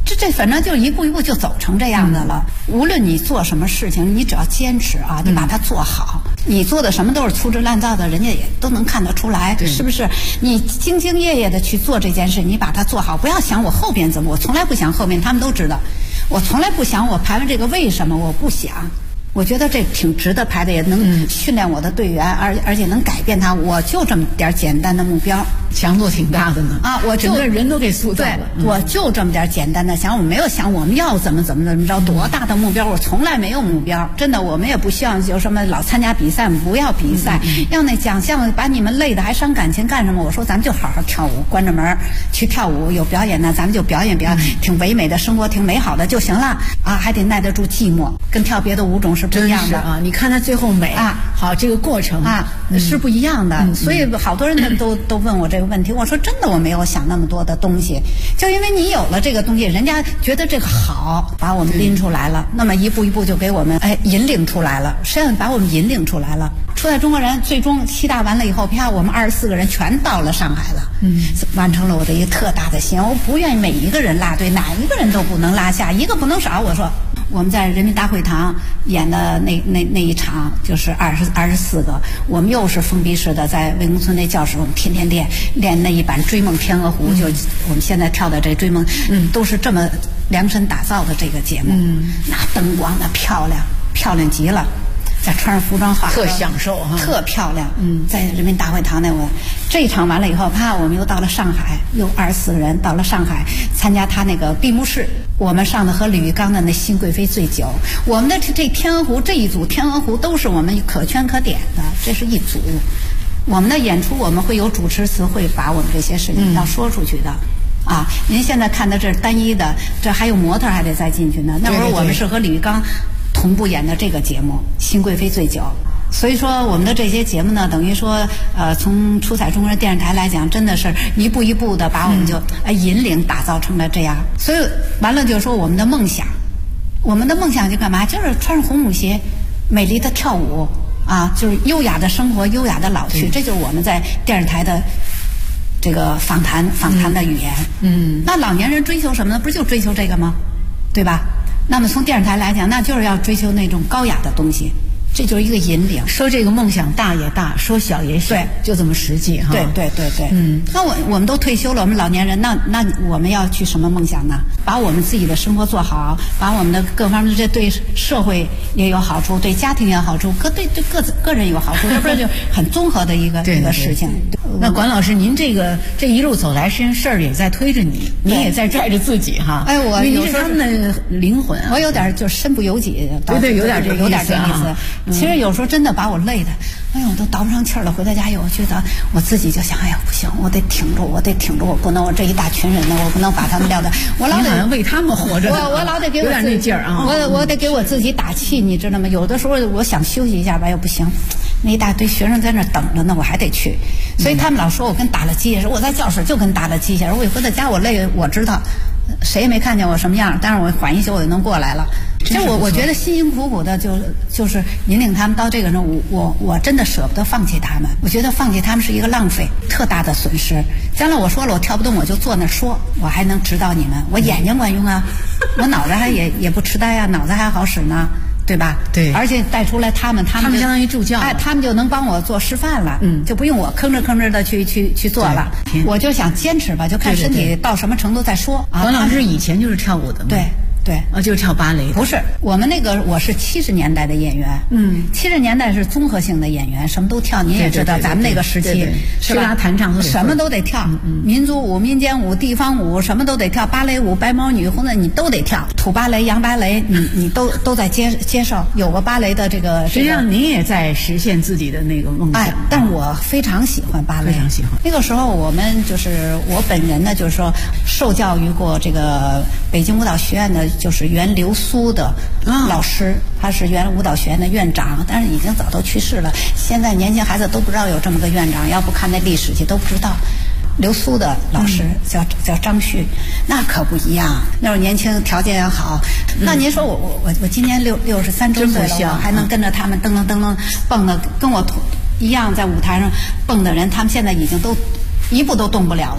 [SPEAKER 11] 这反正就一步一步就走成这样的了。无论你做什么事情，你只要坚持啊，你把它做好。你做的什么都是粗制滥造的，人家也都能看得出来，是不是？你兢兢业业的去做这件事，你把它做好，不要想我后边怎么，我从来不想后面，他们都知道。我从来不想我排完这个为什么，我不想。我觉得这挺值得排的，也能训练我的队员，而且能改变他。我就这么点简单的目标，
[SPEAKER 13] 强度挺大的呢
[SPEAKER 11] 啊！我就
[SPEAKER 13] 整个人都给塑造了。
[SPEAKER 11] 对，我就这么点简单的想，我没有想我们要怎么着，多大的目标，我从来没有目标。真的，我们也不希望有什么老参加比赛，我们不要比赛，要那奖项把你们累的还伤感情干什么？我说咱们就好好跳舞，关着门去跳舞，有表演呢，咱们就表演，挺唯美的生活，挺美好的就行了啊！还得耐得住寂寞，跟跳别的舞种是不一样的
[SPEAKER 13] 啊！你看他最后美啊，好，这个过程
[SPEAKER 11] 啊是不一样的。所以好多人都问我这个问题，我说真的我没有想那么多的东西，就因为你有了这个东西，人家觉得这个好，把我们拎出来了，那么一步一步就给我们引领出来了，实际上把我们引领出来了。初代中国人最终7大完了以后，啪，我们24个人全到了上海了，完成了我的一个特大的心愿。我不愿意每一个人落队，哪一个人都不能落下，一个不能少。我说我们在人民大会堂演的那一场就是24个，我们又是封闭式的，在魏公村那教室，我们天天练那一版《追梦天鹅湖》，就我们现在跳的这《追梦》，都是这么量身打造的这个节目，那灯光那漂亮极了。再穿上服装化
[SPEAKER 13] 特享受哈，
[SPEAKER 11] 特漂亮。在人民大会堂那，我这一场完了以后，啪，我们又到了上海，又24个人到了上海参加他那个闭幕式。我们上的和李玉刚的那《新贵妃醉酒》，我们的这天鹅湖这一组天鹅湖都是我们可圈可点的，这是一组。我们的演出我们会有主持词，会把我们这些事情要说出去的。啊，您现在看的这是单一的，这还有模特还得再进去呢。那会儿我们是和李玉刚同步演的这个节目《新贵妃醉酒》，所以说我们的这些节目呢，等于说从出彩中国人电视台来讲，真的是一步一步的把我们就引领打造成了这样。所以完了就是说我们的梦想就干嘛？就是穿上红舞鞋，美丽的跳舞啊，就是优雅的生活，优雅的老去，这就是我们在电视台的这个访谈的语言。那老年人追求什么呢？不是就追求这个吗？对吧？那么从电视台来讲，那就是要追求那种高雅的东西，这就是一个引领。
[SPEAKER 13] 说这个梦想大也大，说小也小，
[SPEAKER 11] 对，
[SPEAKER 13] 就这么实际哈。
[SPEAKER 11] 对。那我们都退休了，我们老年人，那我们要去什么梦想呢？把我们自己的生活做好，把我们的各方面，这对社会也有好处，对家庭也有好处，对个人有好处，这不是就很综合的一个事情。
[SPEAKER 13] 那管老师，您这一路走来，实际上事儿也在推着你，你也在拽着自己哈。
[SPEAKER 11] 我
[SPEAKER 13] 您是他们的灵魂啊。
[SPEAKER 11] 我有点就身不由己，
[SPEAKER 13] 对，有点这意
[SPEAKER 11] 思。其实有时候真的把我累的，我都倒不上气儿了。回到家以后，觉得我自己就想，不行，我得挺住，我不能，我这一大群人呢，我不能把他们撂的，我老得
[SPEAKER 13] 为他们活着。
[SPEAKER 11] 我老得给我
[SPEAKER 13] 有点那劲儿啊。
[SPEAKER 11] 我得给我自己打气，你知道吗？有的时候我想休息一下吧，又不行。那一大堆学生在那等着呢，我还得去，所以他们老说我跟打了鸡血似的。我在教室就跟打了鸡血似的。我回到家我累，我知道，谁也没看见我什么样，但是我缓一宿我就能过来了。其实我觉得辛辛苦苦的就是引领他们到这个呢，我真的舍不得放弃他们。我觉得放弃他们是一个浪费，特大的损失。将来我说了我跳不动，我就坐那说，我还能指导你们。我眼睛管用啊，我脑子还也不痴呆啊，脑子还好使呢。对吧？
[SPEAKER 13] 对，
[SPEAKER 11] 而且带出来他们
[SPEAKER 13] 相当于助教，
[SPEAKER 11] 他们就能帮我做示范了，就不用我吭哧的去做了。我就想坚持吧，就看身体到什么程度再说。
[SPEAKER 13] 管老师以前就是跳舞的吗？
[SPEAKER 11] 对，
[SPEAKER 13] 就是跳芭蕾的。
[SPEAKER 11] 不是，我们我是70年代的演员，70年代是综合性的演员，什么都跳。您也知道，咱们那个时期
[SPEAKER 13] 是吧？弹唱都
[SPEAKER 11] 什么都得跳，民族舞、民间舞、地方舞，什么都得跳。芭蕾舞、白毛女、红的你都得跳，土芭蕾、洋芭蕾，你都在接受。有个芭蕾的这个，
[SPEAKER 13] 实际上您也在实现自己的那个梦想。
[SPEAKER 11] 但我非常喜欢芭蕾，
[SPEAKER 13] 非常喜欢。
[SPEAKER 11] 那个时候我们就是我本人呢，就是说受教育过这个北京舞蹈学院的。就是原流苏的老师，他是原舞蹈学院的院长，但是已经早都去世了。现在年轻孩子都不知道有这么个院长，要不看那历史去都不知道。流苏的老师叫张旭，那可不一样。那会儿年轻，条件也好。那您说我今年63周岁了，我还能跟着他们噔噔蹦的，跟我一样在舞台上蹦的人，他们现在已经都一步都动不了了。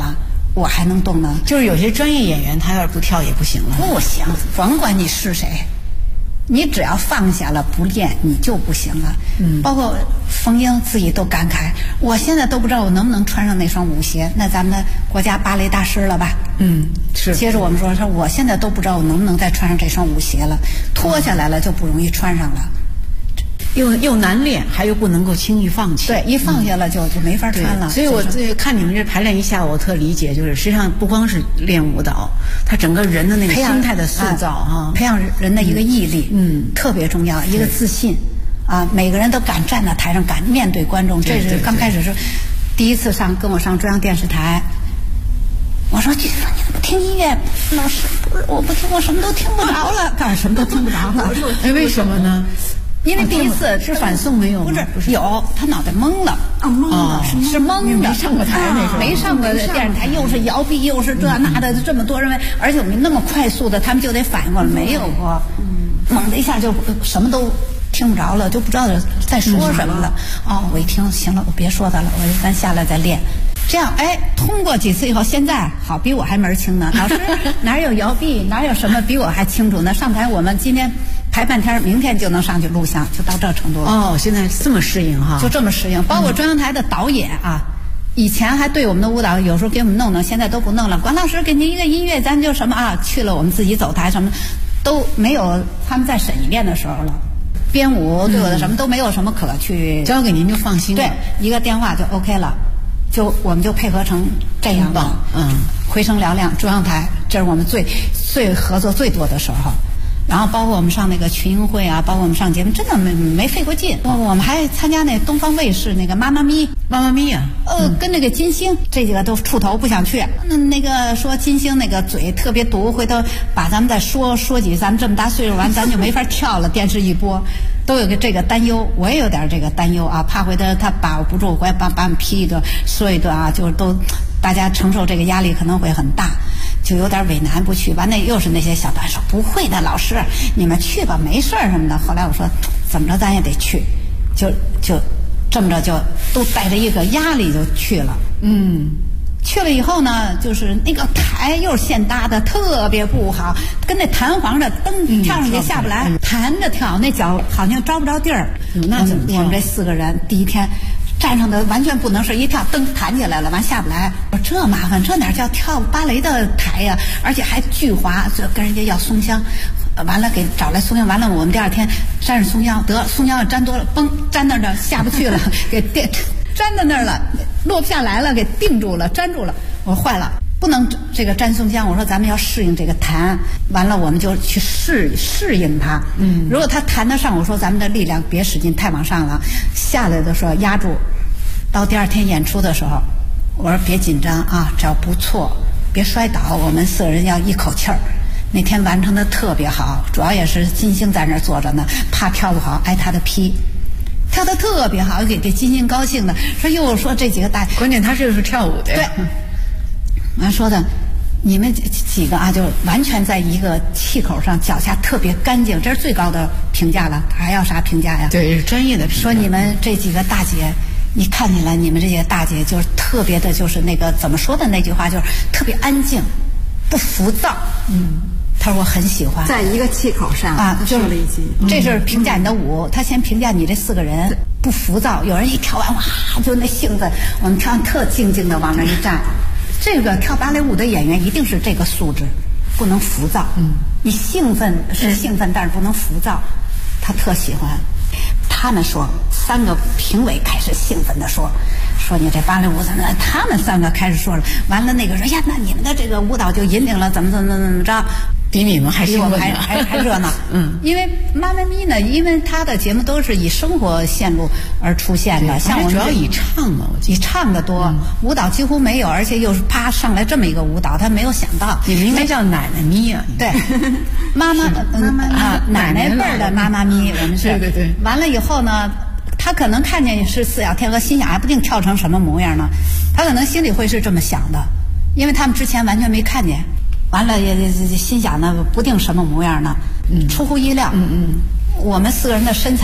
[SPEAKER 11] 我还能动呢。
[SPEAKER 13] 就是有些专业演员他要是不跳也不行了。
[SPEAKER 11] 不行，甭管你是谁，你只要放下了不练，你就不行了。包括冯英自己都感慨，我现在都不知道我能不能穿上那双舞鞋。那咱们的国家芭蕾大师了吧？
[SPEAKER 13] 是。
[SPEAKER 11] 接着我们说我现在都不知道我能不能再穿上这双舞鞋了，脱下来了就不容易穿上了。
[SPEAKER 13] 又难练，还又不能够轻易放弃。
[SPEAKER 11] 对，一放下了就没法穿了。
[SPEAKER 13] 所以我看你们这排练一下午，我特理解，就是实际上不光是练舞蹈，他整个人的那个心态的塑造
[SPEAKER 11] 培养人的一个毅力，特别重要，一个自信啊，每个人都敢站在台上，敢面对观众。这是刚开始是第一次跟我上中央电视台。我说你怎么不听音乐？老师，不是我不听，我什么都听不着了。干什么都听不着了。
[SPEAKER 13] 为什么呢？
[SPEAKER 11] 因为第一次
[SPEAKER 13] 是反送没有吗？
[SPEAKER 11] 不是有，他脑袋懵了。
[SPEAKER 12] 懵了，
[SPEAKER 11] 是懵的。
[SPEAKER 13] 没上过台那时候，
[SPEAKER 11] 没上过电视台，又是摇臂，又是这那的，这么多人，而且我们那么快速的，他们就得反应过来，没有过。猛的一下就什么都听不着了，就不知道在说什么了。我一听，行了，我别说他了，咱下来再练。这样，通过几次以后，现在好比我还门清呢。老师哪有摇臂，哪有什么比我还清楚呢？上台我们今天排半天，明天就能上去录像，就到这程度了。
[SPEAKER 13] 现在这么适应哈，
[SPEAKER 11] 就这么适应。包括中央台的导演啊，以前还对我们的舞蹈有时候给我们弄，现在都不弄了。管老师给您一个音乐，咱就什么去了我们自己走台什么都没有，他们在审一遍的时候了。编舞对我的什么都没有什么可去
[SPEAKER 13] 交给您就放心了。
[SPEAKER 11] 对，一个电话就 OK 了。我们就配合成这样的，回声嘹亮。中央台，这是我们最合作最多的时候。然后包括我们上那个群英会啊，包括我们上节目，真的没费过劲。我们还参加那东方卫视那个妈妈咪啊，跟那个金星这几个都出头不想去。那个说金星那个嘴特别毒，回头把咱们再说几句，咱们这么大岁数完，咱就没法跳了。电视一播，都有这个担忧，我也有点这个担忧啊，怕回头他把握不住，回来把我们批一顿说一顿啊，就都大家承受这个压力可能会很大。就有点为难不去，完了又是那些小团说不会的，老师你们去吧，没事什么的。后来我说怎么着咱也得去，就这么着就都带着一个压力就去了。去了以后呢，就是那个台又是现搭的，特别不好，跟那弹簧的蹬跳上去下不来，弹着跳，那脚好像着不着地儿。
[SPEAKER 13] 那怎么跳？
[SPEAKER 11] 我们这4个人第一天站上的完全不能是一跳蹬弹起来了，完下不来。我说这麻烦，这哪叫跳芭蕾的台呀？而且还巨滑，就跟人家要松香，完了给找来松香，完了我们第二天沾上松香，得松香沾多了，嘣沾那儿下不去了，给粘到那儿了，落不下来了，给定住了，粘住了。我说坏了，不能这个沾松香。我说咱们要适应这个弹，完了我们就去适应它。如果它弹得上，我说咱们的力量别使劲太往上了，下来的时候压住。到第二天演出的时候，我说别紧张啊，只要不错，别摔倒，我们4个人要一口气儿。那天完成的特别好，主要也是金星在那儿坐着呢，怕跳不好挨他的批。跳得特别好，给金星高兴的说这几个大，
[SPEAKER 13] 关键他是跳舞的。
[SPEAKER 11] 对，完说的你们几个啊，就完全在一个气口上，脚下特别干净，这是最高的评价了，还要啥评价呀？
[SPEAKER 13] 对，是专业的评价。
[SPEAKER 11] 说你们这几个大姐，你看起来你们这些大姐就是特别的，就是那个怎么说的那句话，就是特别安静，不浮躁。他说我很喜欢，
[SPEAKER 12] 在一个气口上
[SPEAKER 11] 啊，
[SPEAKER 12] 说了一句，
[SPEAKER 11] 这是评价你的舞。他先评价你这4个人不浮躁，有人一跳完哇，就那性子，我们跳特静静的往那一站。这个跳芭蕾舞的演员一定是这个素质，不能浮躁。你兴奋是兴奋，但是不能浮躁。他特喜欢。他们说3个评委开始兴奋地说你这芭蕾舞怎么了？他们3个开始说了，完了那个说呀，那你们的这个舞蹈就引领了怎么着。
[SPEAKER 13] 比你们还
[SPEAKER 11] 比我们还热闹。因为妈妈咪呢，因为她的节目都是以生活线路而出现的，像我们
[SPEAKER 13] 主要以唱嘛，
[SPEAKER 11] 以唱的多，舞蹈几乎没有，而且又是啪上来这么一个舞蹈，他没有想到。
[SPEAKER 13] 你们应该叫奶奶咪啊。
[SPEAKER 11] 对，妈妈奶奶辈儿的妈妈咪，我们是。
[SPEAKER 13] 对。
[SPEAKER 11] 完了以后呢，他可能看见是四小天鹅，心想还不定跳成什么模样呢，他可能心里会是这么想的，因为他们之前完全没看见。完了也心想呢，不定什么模样呢，出乎意料。我们4个人的身材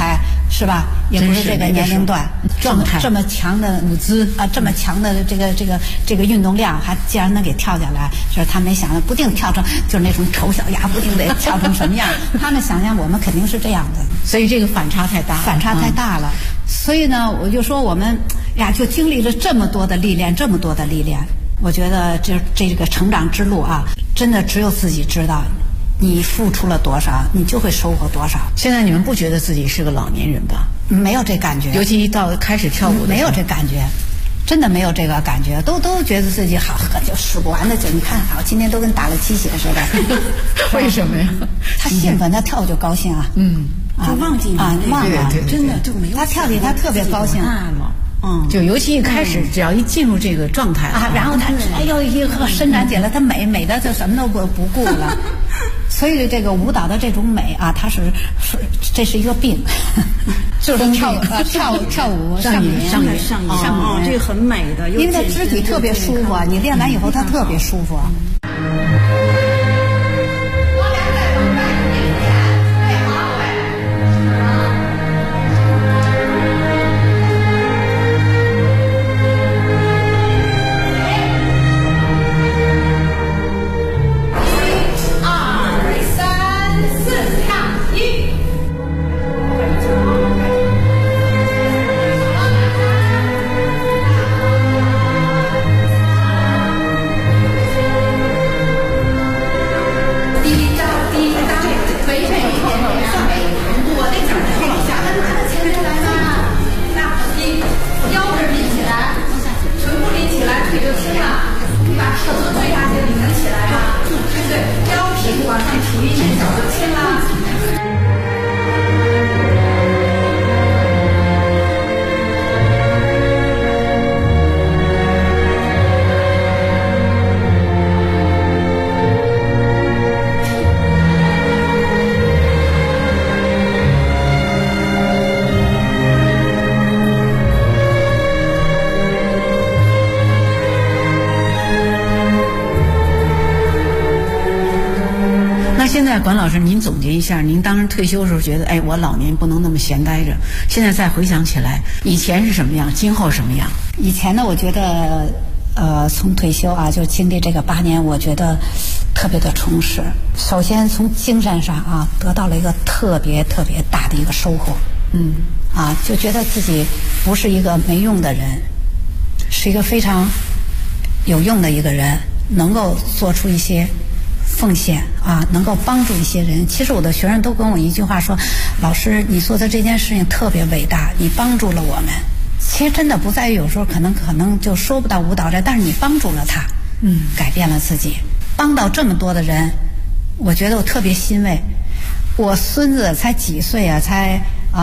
[SPEAKER 11] 是吧？也不是这个年龄段，
[SPEAKER 13] 状态
[SPEAKER 11] 这么强的舞姿啊，这么强的这个运动量，还竟然能给跳下来，就是他没想到，不定跳成就是那种丑小鸭，不定得跳成什么样。他们想象我们肯定是这样的，
[SPEAKER 13] 所以这个反差太大了。
[SPEAKER 11] 所以呢，我就说我们呀，就经历了这么多的历练，我觉得这个成长之路啊，真的只有自己知道。你付出了多少，你就会收获多少。
[SPEAKER 13] 现在你们不觉得自己是个老年人吧？
[SPEAKER 11] 没有这感觉，
[SPEAKER 13] 尤其一到开始跳舞的
[SPEAKER 11] 没有这感觉，真的没有这个感觉，都觉得自己好，就使不完的劲。你看，好，今天都跟打了鸡血似的。
[SPEAKER 13] 为什么呀？
[SPEAKER 11] 他兴奋，他跳就高兴啊。
[SPEAKER 12] 就忘记
[SPEAKER 11] 忘了，
[SPEAKER 12] 真的就没有。
[SPEAKER 11] 他跳里他特别高兴。
[SPEAKER 13] 就尤其一开始，只要一进入这个状态
[SPEAKER 11] 啊，然后他哎呦一伸展起来，他美的就什么都不顾了。所以这个舞蹈的这种美啊，这是一个病，就是跳舞上瘾，
[SPEAKER 12] 这个很美的，
[SPEAKER 11] 因为他肢体特别舒服啊，你练完以后他特别舒服。现在管老师，您总结一下，您当时退休的时候觉得，哎，我老年不能那么闲待着。现在再回想起来，以前是什么样，今后什么样？以前呢，我觉得，从退休啊，就经历这个8年，我觉得特别的充实。首先从精神上啊，得到了一个特别大的一个收获。就觉得自己不是一个没用的人，是一个非常有用的一个人，能够做出一些奉献啊，能够帮助一些人。其实我的学生都跟我一句话说，老师你做的这件事情特别伟大，你帮助了我们。其实真的不在于有时候可能就说不到舞蹈这，但是你帮助了他，改变了自己，帮到这么多的人，我觉得我特别欣慰。我孙子才几岁啊，才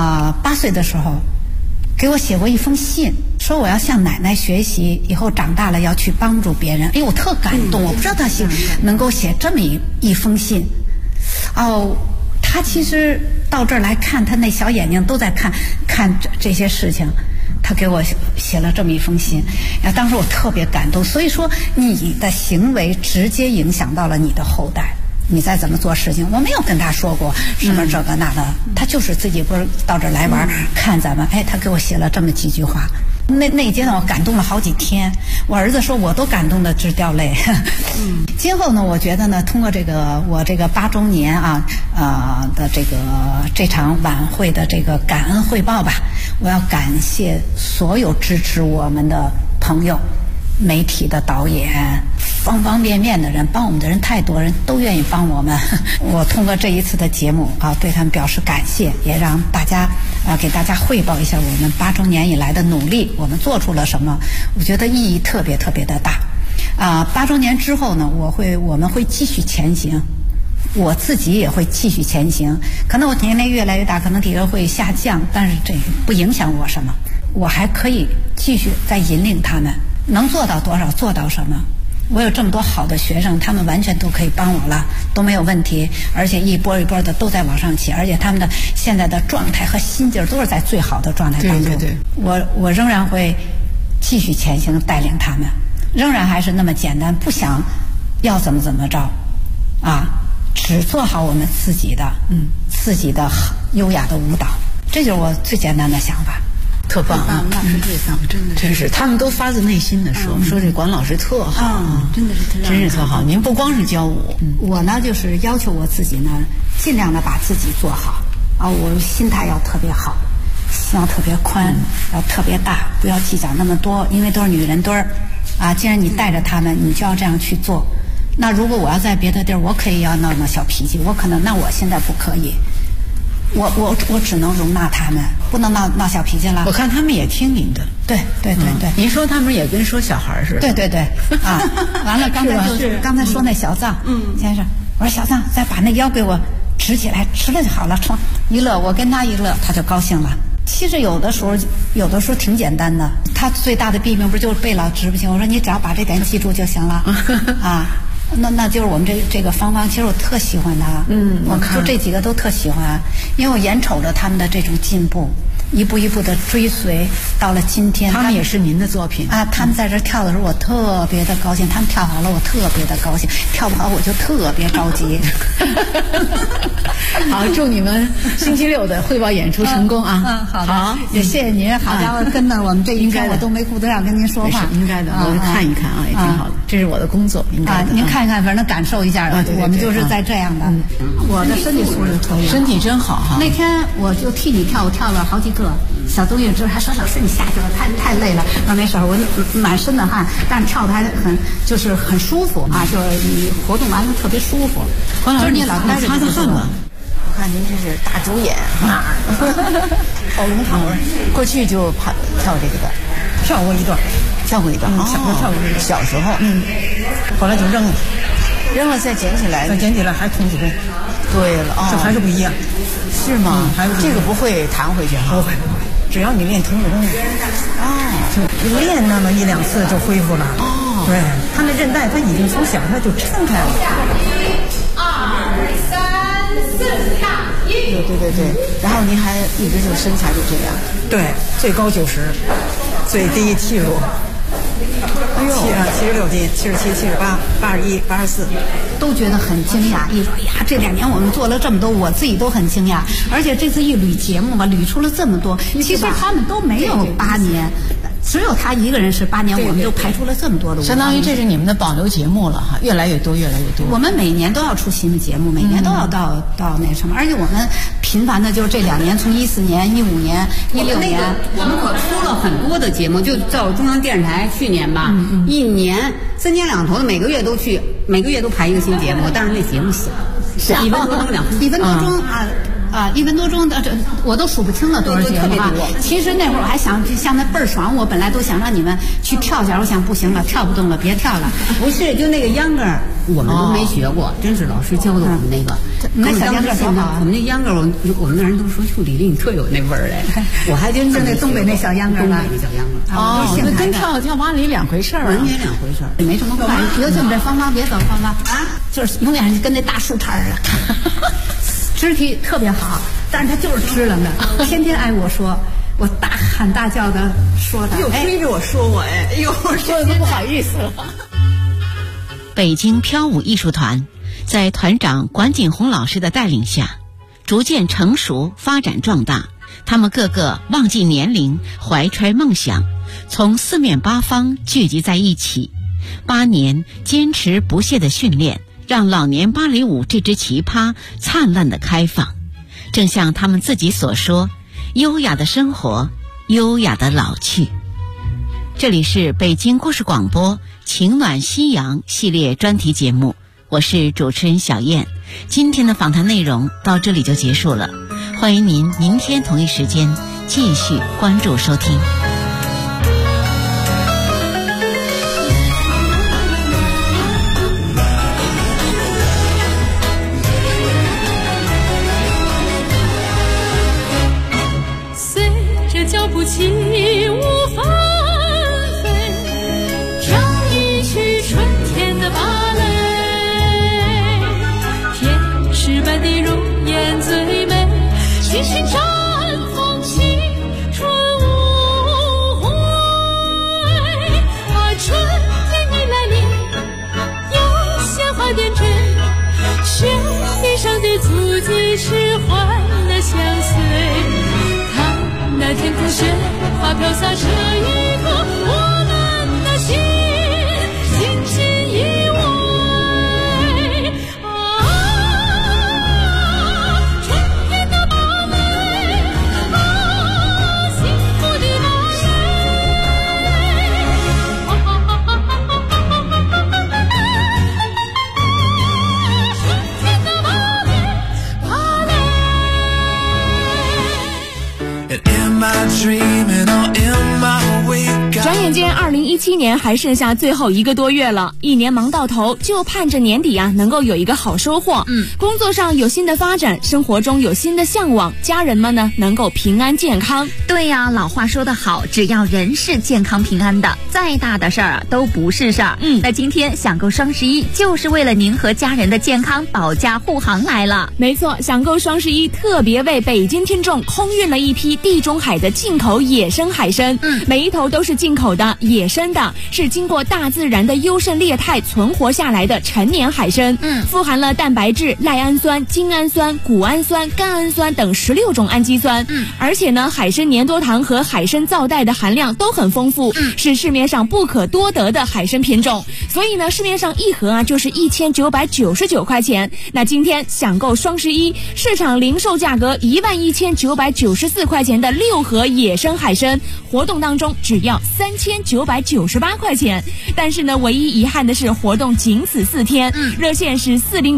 [SPEAKER 11] 8岁的时候给我写过一封信，说我要向奶奶学习，以后长大了要去帮助别人。哎，我特感动，我不知道他能够写这么一封信。他其实到这儿来看，他那小眼睛都在看这些事情。他给我写了这么一封信，当时我特别感动。所以说，你的行为直接影响到了你的后代。你再怎么做事情，我没有跟他说过什么这个那的，他就是自己不是到这儿来玩，看咱们，他给我写了这么几句话。那一阶段我感动了好几天，我儿子说我都感动的直掉泪。今后呢，我觉得呢，通过我这个8周年的这场晚会的这个感恩汇报吧，我要感谢所有支持我们的朋友。媒体的导演，方方面面的人，帮我们的人太多，人都愿意帮我们。我通过这一次的节目对他们表示感谢，也让大家给大家汇报一下我们8周年以来的努力，我们做出了什么，我觉得意义特别的大。8周年之后呢，我们会继续前行，我自己也会继续前行。可能我年龄越来越大，可能体格会下降，但是这不影响我什么，我还可以继续再引领他们。能做到多少做到什么，我有这么多好的学生，他们完全都可以帮我了，都没有问题，而且一波一波的都在往上起，而且他们的现在的状态和心劲都是在最好的状态当中。对，我仍然会继续前行，带领他们，仍然还是那么简单，不想要怎么着只做好我们自己的优雅的舞蹈， 这就是我最简单的想法。
[SPEAKER 13] 特棒啊！
[SPEAKER 12] 那是最棒，
[SPEAKER 13] 真是，他们都发自内心的说这管老师特好，
[SPEAKER 11] 真的是
[SPEAKER 13] 真是特好。您不光是教舞，
[SPEAKER 11] 我呢就是要求我自己呢，尽量的把自己做好啊，我心态要特别好，心要特别宽，要特别大，不要计较那么多，因为都是女人堆儿啊。既然你带着他们，你就要这样去做。那如果我要在别的地儿，我可以要闹小脾气，我可能那我现在不可以。我只能容纳他们，不能闹小脾气了。
[SPEAKER 13] 我看他们也听您的，
[SPEAKER 11] 对。
[SPEAKER 13] 您说他们也跟说小孩似的。
[SPEAKER 11] 对啊！完了，刚才说那小藏，先生，我说小藏，再把那腰给我直起来，直了就好了。一乐，我跟他一乐，他就高兴了。其实有的时候挺简单的。他最大的弊病不就是背老直不行？我说你只要把这点记住就行了啊。那就是我们这个芳芳，其实我特喜欢她，我就这几个都特喜欢，因为我眼瞅着他们的这种进步，一步一步的追随，到了今天，
[SPEAKER 13] 他们也是您的作品
[SPEAKER 11] 啊。他们在这跳的时候，我特别的高兴；他们跳好了，我特别的高兴；跳不好，我就特别着急。
[SPEAKER 13] 好，祝你们星期六的汇报演出成功啊！
[SPEAKER 11] 好的，也谢谢您。好家伙，跟着我们这一天我都没顾得上跟您说话，
[SPEAKER 13] 应该的，我看一看啊，也挺好的。这是我的工作，应该的。
[SPEAKER 11] 您看一看，反正感受一下，我们就是在这样的。我的身体素质可以，
[SPEAKER 13] 身体真好哈。
[SPEAKER 11] 那天我就替你跳，我跳了好几个。小东西之后还说老师你下去了，太累了。我说没事，我满身的汗，但是跳的还就是很舒服啊，就是你活动完了特别舒服。
[SPEAKER 13] 黄老师，
[SPEAKER 11] 你老
[SPEAKER 13] 擦擦汗吧。我看您这是大主演哪儿？
[SPEAKER 11] 跑龙套
[SPEAKER 13] 过去就跳这个的，
[SPEAKER 11] 跳过一段。
[SPEAKER 13] 小时候跳过一段。小时候，
[SPEAKER 11] 后来就扔
[SPEAKER 13] 了再捡起来，
[SPEAKER 11] 还童子功。
[SPEAKER 13] 对了，
[SPEAKER 11] 这还是不一样。
[SPEAKER 13] 是吗？这个不会弹回去哈。
[SPEAKER 11] 不会，只要你练童子功，就练那么1、2次就恢复了。对，他那韧带他已经从小他就撑开了。
[SPEAKER 9] 2、3、4，大1。
[SPEAKER 13] 对。然后您还一直就身材就这样。
[SPEAKER 11] 对，最高90，最低75。
[SPEAKER 13] 哎呦
[SPEAKER 11] ，76斤，77、78、81、84，都觉得很惊讶。一说呀，这2年我们做了这么多，我自己都很惊讶。而且这次一捋节目吧，捋出了这么多，其实他们都没有8年。只有他一个人是8年，我们就排出了这么多的。
[SPEAKER 13] 相当于这是你们的保留节目了哈，越来越多。
[SPEAKER 11] 我们每年都要出新的节目，每年都要到那什么，而且我们频繁的就是这2年，从14年、15年、16年，
[SPEAKER 14] 我们可出了很多的节目，就在中央电视台去年吧，一年3天2头的，每个月都去，每个月都排一个新节目，但是那节目小，1分多钟2分，1分多钟啊，1分多钟的，这我都数不清了多少节目啊！其实那会儿我还想，像那倍儿爽，我本来都想让你们去跳一下，我想不行了，跳不动了，别跳了。不是，就那个秧歌，我们都没学过，真是老师教的我们那个。
[SPEAKER 11] 那小秧歌多好！
[SPEAKER 14] 我们那秧歌，我们那人都说，就李丽你特有那味儿嘞。我还真
[SPEAKER 11] 是那东北那小秧歌吧？
[SPEAKER 14] 东北那小秧歌。
[SPEAKER 13] 那跟跳马里2回事儿，
[SPEAKER 14] 完全2回事儿，
[SPEAKER 11] 也没什么关系。尤其我们这芳芳，别走芳芳啊，就是永远跟那大树杈似的。肢体特别好，但是他就是支棱的，天天挨我说，我大喊大叫的说他，
[SPEAKER 13] 又追着我说我又说的都不好意思了。
[SPEAKER 2] 北京飘舞艺术团在团长管景洪老师的带领下，逐渐成熟发展壮大。他们个个忘记年龄，怀揣梦想，从4面8方聚集在一起。8年坚持不懈的训练，让老年芭蕾舞这支奇葩灿烂的开放。正像他们自己所说，优雅的生活，优雅的老去。这里是北京故事广播情暖夕阳系列专题节目，我是主持人小燕。今天的访谈内容到这里就结束了，欢迎您明天同一时间继续关注收听。
[SPEAKER 15] 脚步起舞翻飞，唱一曲春天的芭蕾。天使般的容颜最美，星星绽放青春无悔。啊，春天已来临，有鲜花点缀，雪地上的足迹是欢乐相随。 留下这一刻我们的心紧紧依偎啊，春天的芭蕾啊，幸福的芭蕾
[SPEAKER 16] 转眼间2017年还剩下最后1个多月了，一年忙到头，就盼着年底能够有一个好收获。工作上有新的发展，生活中有新的向往，家人们呢能够平安健康。
[SPEAKER 2] 对呀，老话说得好，只要人是健康平安的，再大的事儿都不是事儿。那今天享购双11就是为了您和家人的健康保驾护航来了。
[SPEAKER 16] 没错，享购双11特别为北京听众空运了一批地中海的进口野生海参。每一头都是进口的，野生的，是经过大自然的优胜劣汰存活下来的陈年海参。富含了蛋白质、赖氨酸、精氨酸、谷氨酸、甘氨酸等16种氨基酸。而且呢，海参粘多糖和海参皂带的含量都很丰富，是市面上不可多得的海参品种。所以呢，市面上一盒就是1999块钱。那今天享购双11，市场零售价格11994块钱的6盒野生海参，活动当中只要3998块钱。但是呢，唯一遗憾的是活动仅此4天，热线是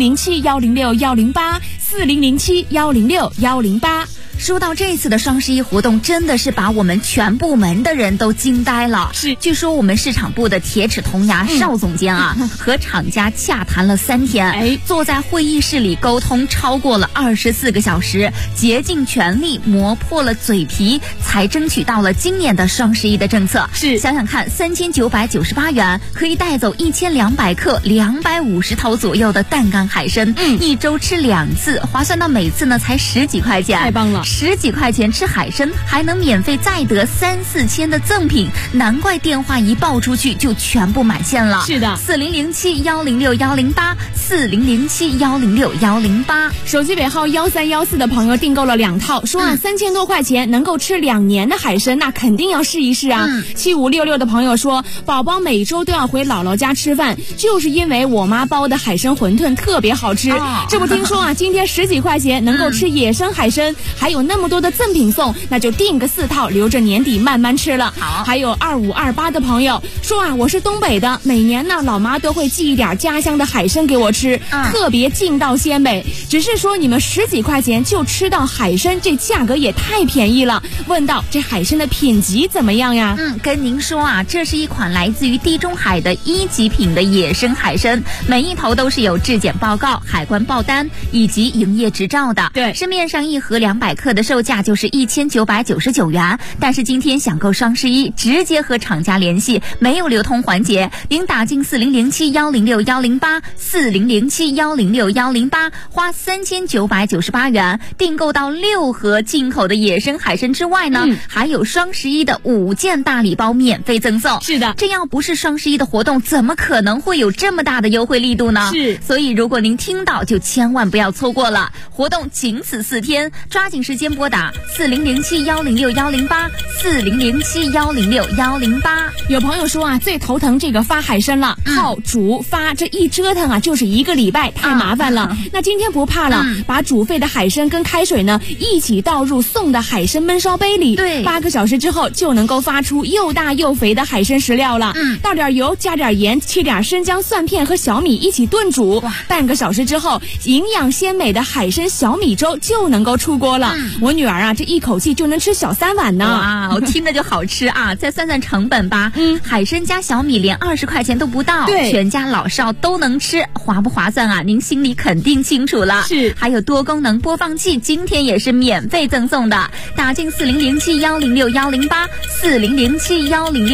[SPEAKER 16] 4007106108，4007106108。
[SPEAKER 2] 说到这次的双11活动，真的是把我们全部门的人都惊呆了。据说我们市场部的铁齿铜牙邵总监和厂家洽谈了3天，坐在会议室里沟通超过了24个小时，竭尽全力磨破了嘴皮，才争取到了今年的双11的政策。想想看，3998元可以带走1200克250头左右的淡干海参，一周吃2次，划算到每次呢才10几块钱，
[SPEAKER 16] 太棒了
[SPEAKER 2] ！10几块钱吃海参，还能免费再得3、4千的赠品，难怪电话一报出去就全部满线了。
[SPEAKER 16] 是的
[SPEAKER 2] ，4007106108，4007106108。
[SPEAKER 16] 手机尾号1314的朋友订购了2套，说3000多块钱能够吃2年的海参，那肯定要试一试啊。7566的朋友说，宝宝每周都要回姥姥家吃饭，就是因为我妈包的海参馄饨特别好吃。这不听说今天10几块钱能够吃野生海参，还有那么多的赠品送，那就订个4套，留着年底慢慢吃了。还有2528的朋友说我是东北的，每年呢老妈都会寄一点家乡的海参给我吃，特别劲道鲜美。只是说你们10几块钱就吃到海参，这价格也太便宜了。问到这海参的品级怎么样呀？
[SPEAKER 2] 跟您说这是一款来自于地中海的1级品的野生海参，每一头都是有质检报告、海关报单以及营业执照的。
[SPEAKER 16] 对，
[SPEAKER 2] 市面上一盒200克的售价就是1999元，但是今天享购双11，直接和厂家联系，没有流通环节，您打进4007106108，4007106108，花3998元订购到6盒进口的野生海参之外呢，还有双11的5件大礼包免费赠送。
[SPEAKER 16] 是的，
[SPEAKER 2] 这要不是双11的活动，怎么可能会有这么大的优惠力度呢？所以如果您听到就千万不要错过了，活动仅此4天，抓紧时间拨打4007106108，4007106108。
[SPEAKER 16] 有朋友说最头疼这个发海参了，泡煮发这一折腾就是1个礼拜，太麻烦了。那今天不怕了，把煮沸的海参跟开水呢一起倒入送的海参焖烧杯里，8个小时之后就能够发出又大又肥的海参食料了。倒点油，加点盐，切点生姜、蒜片和小米一起炖煮，半个小时之后，营养鲜美的海参小米粥就能够出锅了。我女儿这一口气就能吃小3碗呢。
[SPEAKER 2] 哇，我听着就好吃啊！再算算成本吧，海参加小米连20块钱都不到，全家老少都能吃，划不划算啊？您心里肯定清楚了。还有多功能播放器，今天也是免费赠送的，打进4007106108，4007106108。